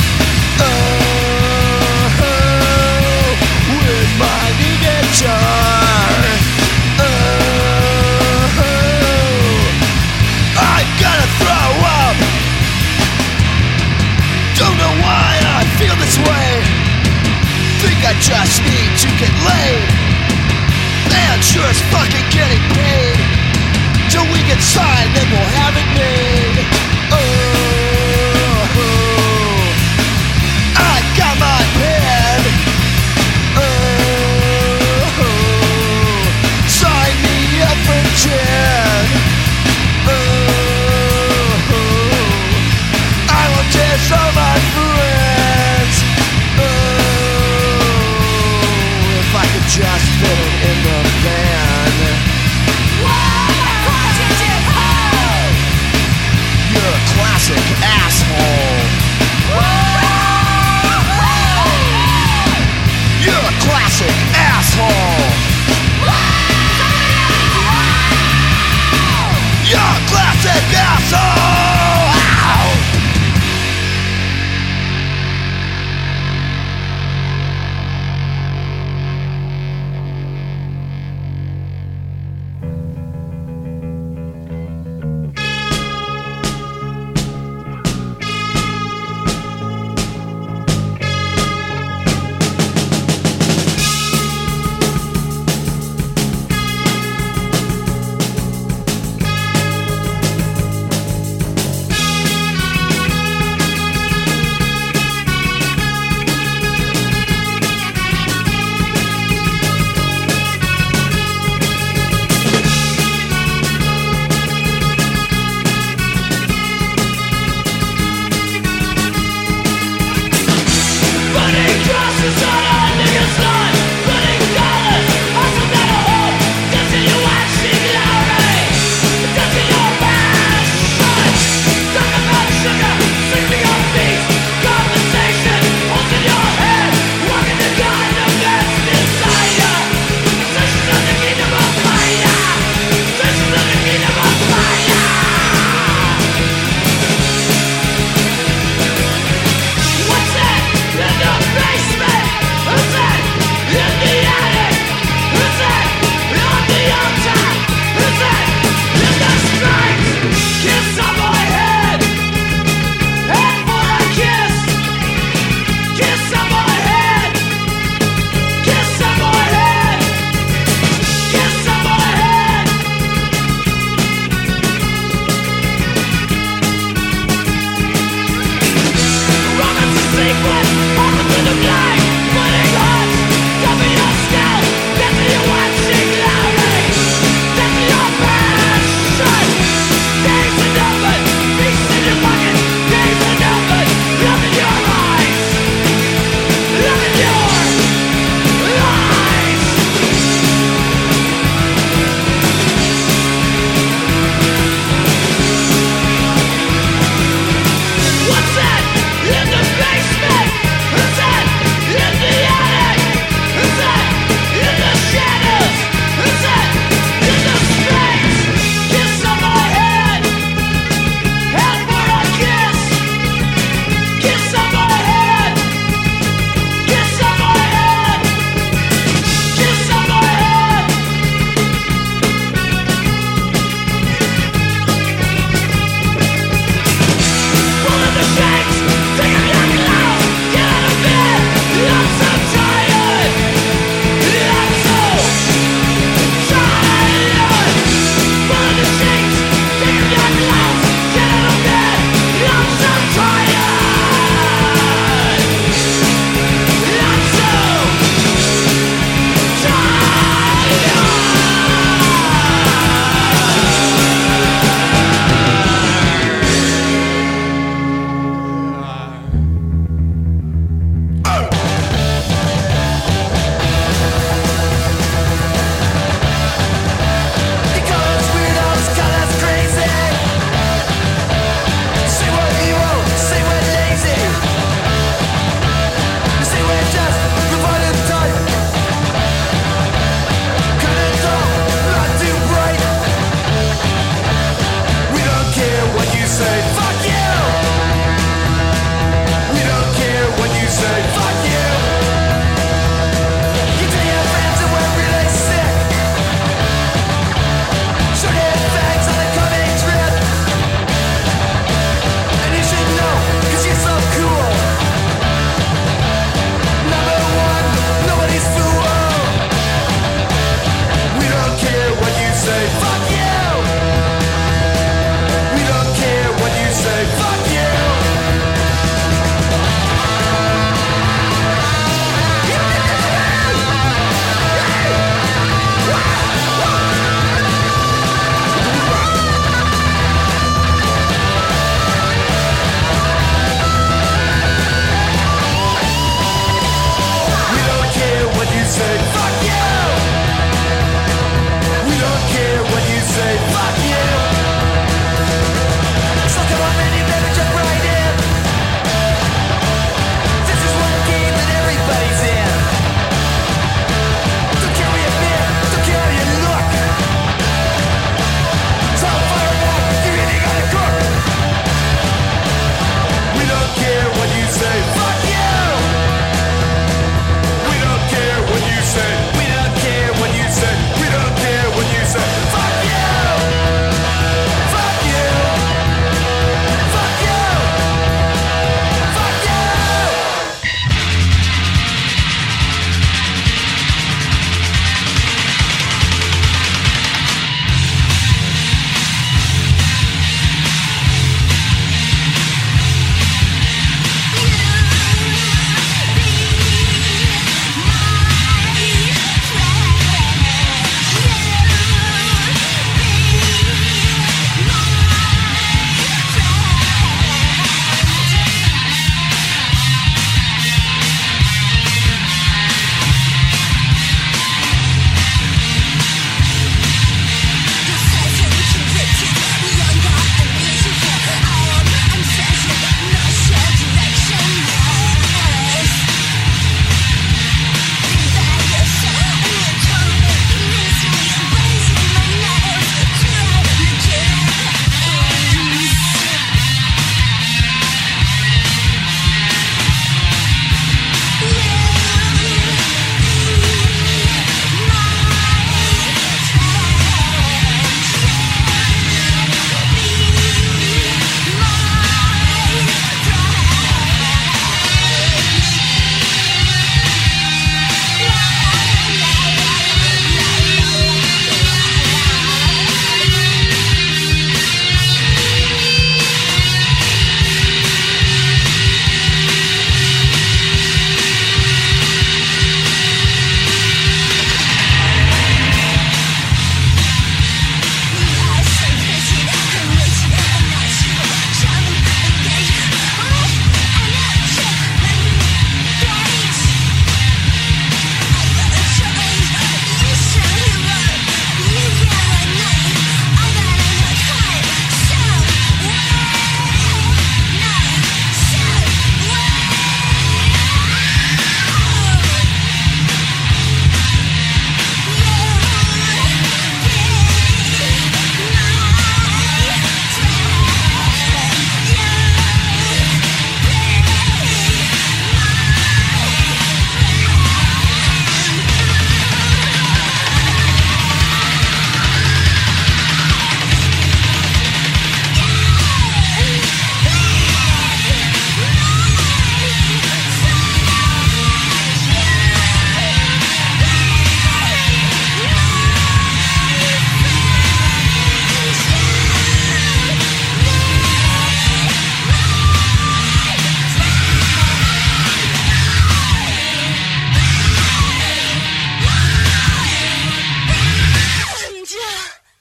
With my new guitar. I'm gonna throw up. Don't know why I feel this way. Think I just need to get laid. And sure as fucking getting paid. Till we get signed, then we'll have it made. I got my pen. Sign me up for 10. I will diss all my friends. If I could just fit it in the van.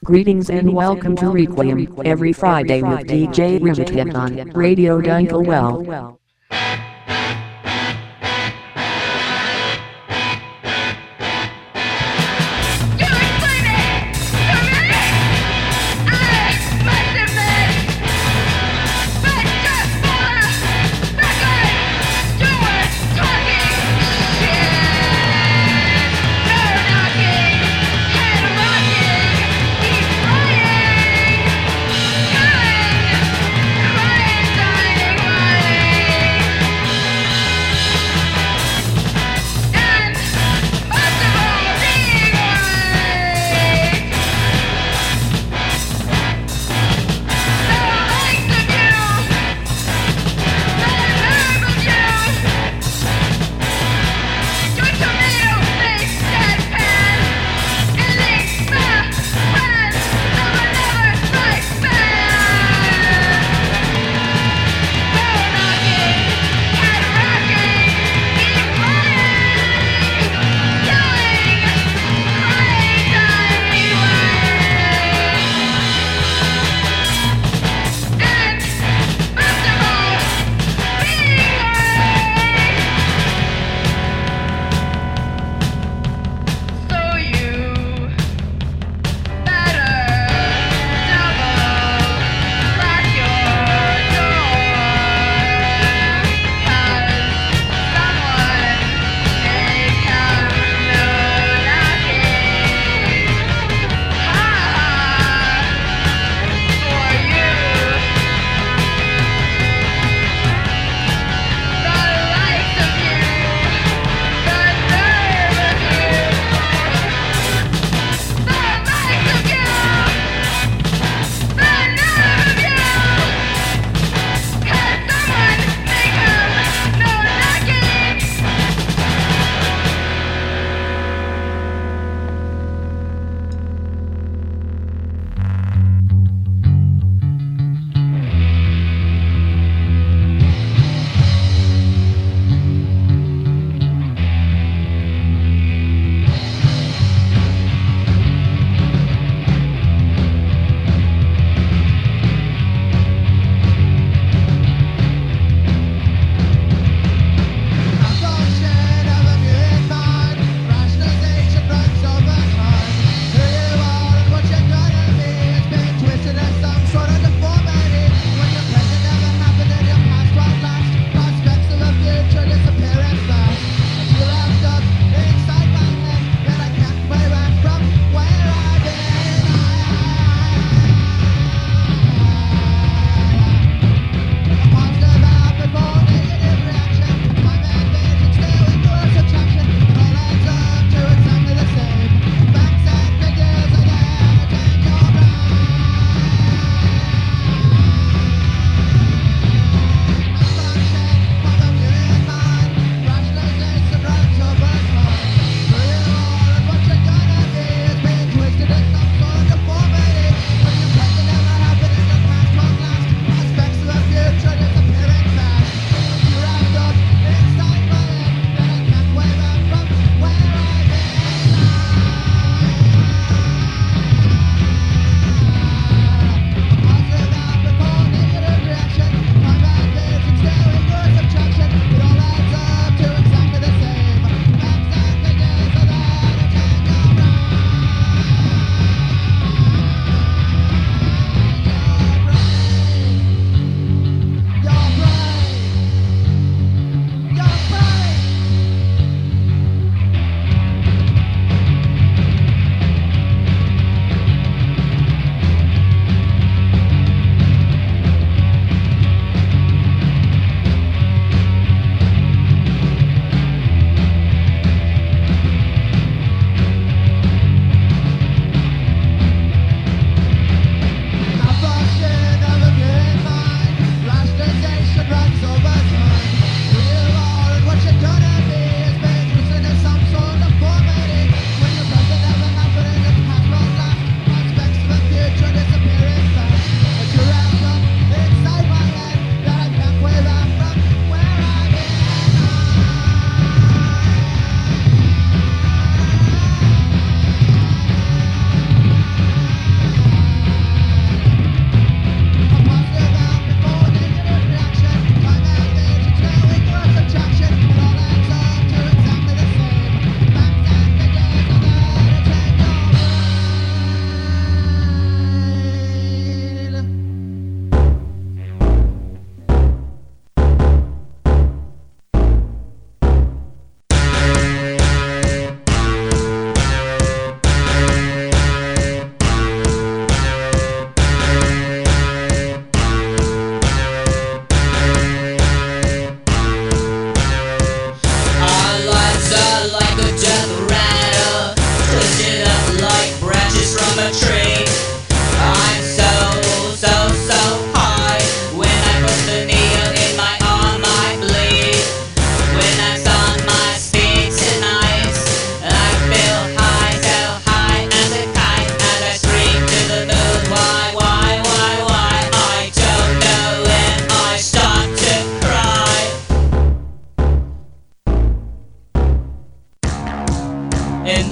Greetings and welcome to Requiem every Friday with DJ Rivethead on Radio Dunkelwell. Crying, dying,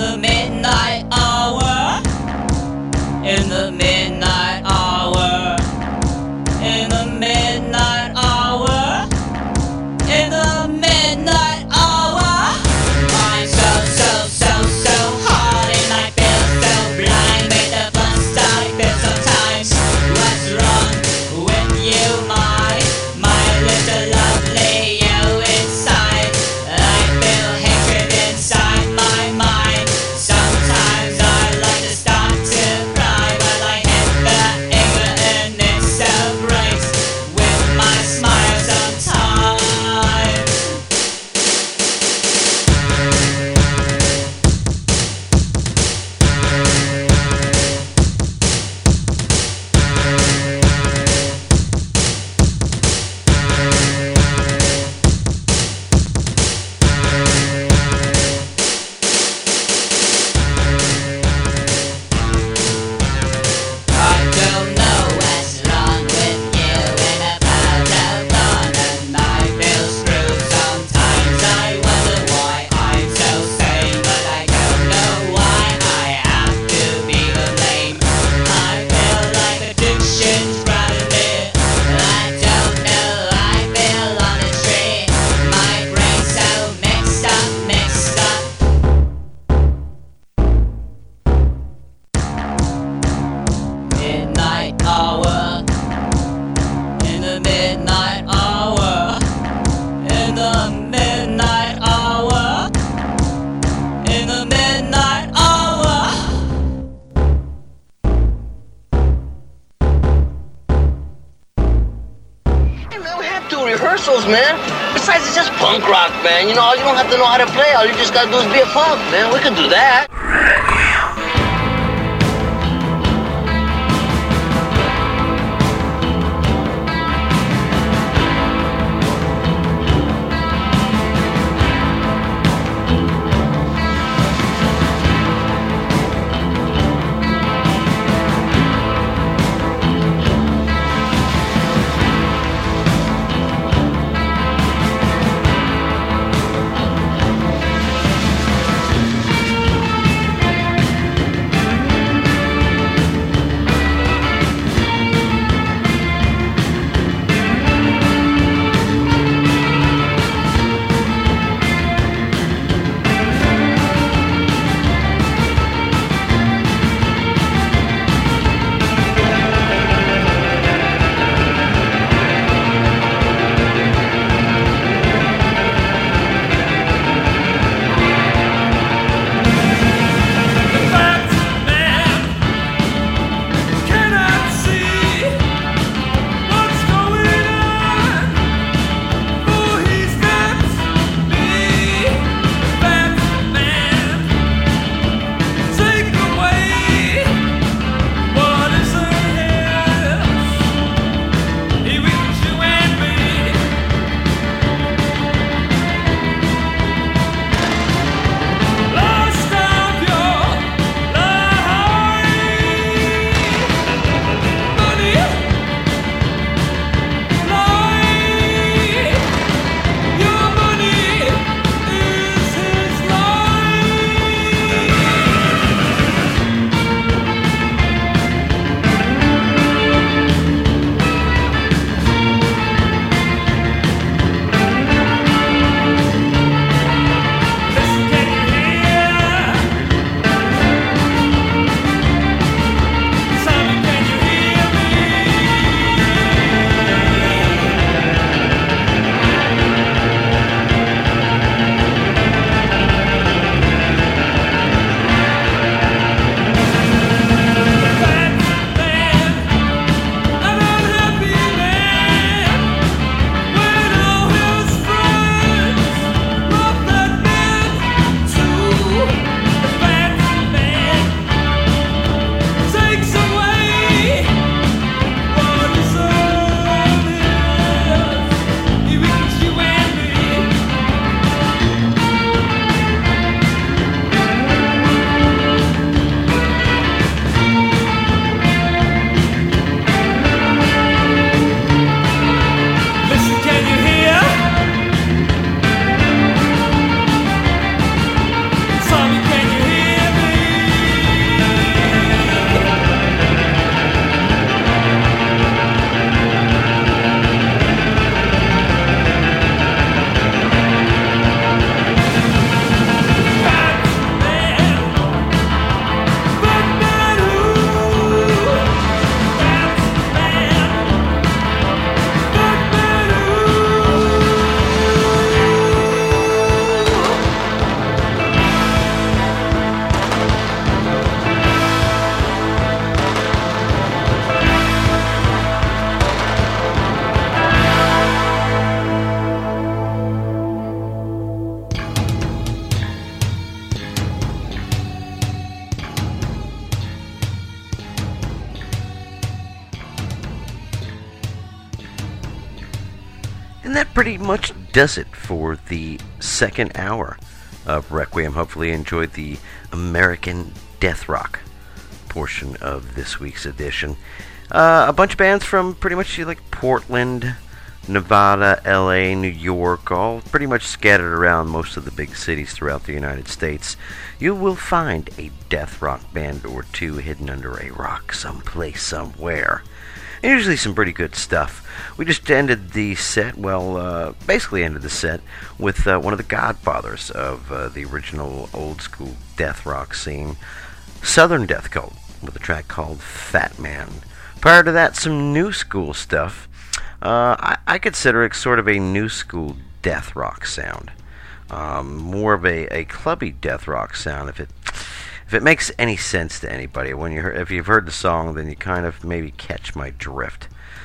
the midnight hour, in the midnight hour, in the midnight hour, in the midnight hour. I'm so hard and I feel so blind. With the bust I feel sometimes. What's wrong with you, my little lovely you inside? I feel hatred inside my mind. Sometimes I like to start to cry, but I hit the anger and it so breaks with my smile sometimes. I don't know what's wrong with you in a powder blonde, and I feel screwed sometimes. I wonder why I'm so sane, but I don't know why I have to be the blame. I feel like addiction's driving me. I don't know, I feel on a tree. My brain's so mixed up. Midnight hour, in the midnight hour, in the midnight hour, in the midnight hour. Hey, man, we have two rehearsals, man. Besides, it's just punk rock, man. You know, you don't have to know how to play. All you just gotta do is be a punk, man. We can do that. And that pretty much does it for the second hour of Requiem. Hopefully you enjoyed the American Death Rock portion of this week's edition. A bunch of bands from pretty much like Portland, Nevada, LA, New York, all pretty much scattered around most of the big cities throughout the United States. You will find a death rock band or two hidden under a rock someplace, somewhere. And usually some pretty good stuff. We just ended the set, basically ended the set with one of the godfathers of the original old school death rock scene, Southern Death Cult, with a track called Fat Man. Prior to that, some new school stuff. I consider it sort of a new school death rock sound. More of a clubby death rock sound, if it makes any sense to anybody. If you've heard the song, then you kind of maybe catch my drift.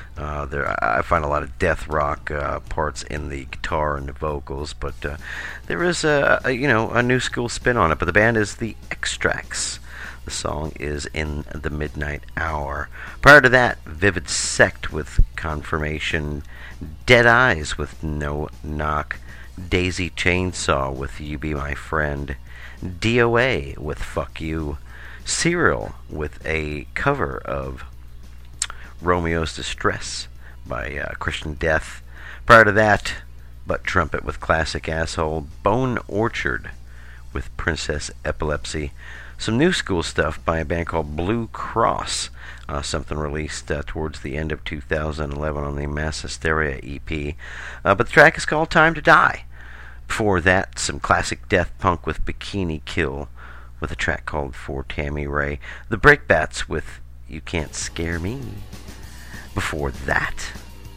I find a lot of death rock parts in the guitar and the vocals, but there is a new school spin on it. But the band is the Extracts. The song is In the Midnight Hour. Prior to that, Vivid Sect with Confirmation, Dead Eyes with No Knock, Daisy Chainsaw with You Be My Friend, DOA with Fuck You, Serial with a cover of Romeo's Distress by Christian Death. Prior to that, Butt Trumpet with Classic Asshole, Bone Orchard with Princess Epilepsy. Some new school stuff by a band called Blue Cross, something released towards the end of 2011 on the Mass Hysteria EP. But the track is called Time to Die. Before that, some classic death punk with Bikini Kill, with a track called For Tammy Ray. The Breakbats with You Can't Scare Me. Before that,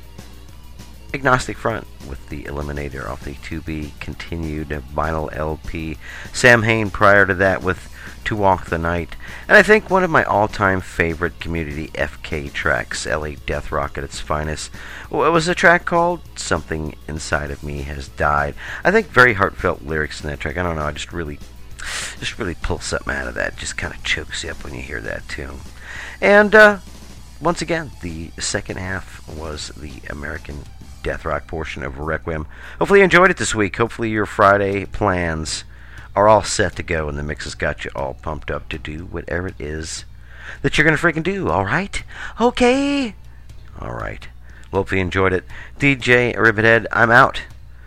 Agnostic Front with The Eliminator off the To Be Continued vinyl LP. Sam Hain prior to that with To Walk the Night. And I think one of my all-time favorite Community FK tracks, LA Death Rock at its finest, was a track called Something Inside of Me Has Died. I think very heartfelt lyrics in that track. I don't know, I just really pull something out of that. Just kind of chokes you up when you hear that tune. And once again, the second half was the American Death Rock portion of Requiem. Hopefully you enjoyed it this week. Hopefully your Friday plans are all set to go and the mix has got you all pumped up to do whatever it is that you're going to freaking do, alright? Okay? Alright. Well, hopefully you enjoyed it. DJ Rivethead, I'm out.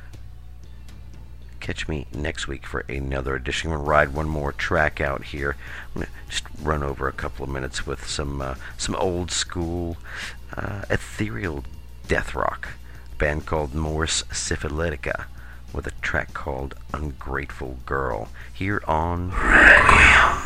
Catch me next week for another edition. I'm going to ride one more track out here. I'm going to just run over a couple of minutes with some old school ethereal death rock. A band called Morse Syphilitica with a track called Ungrateful Girl here on Requiem.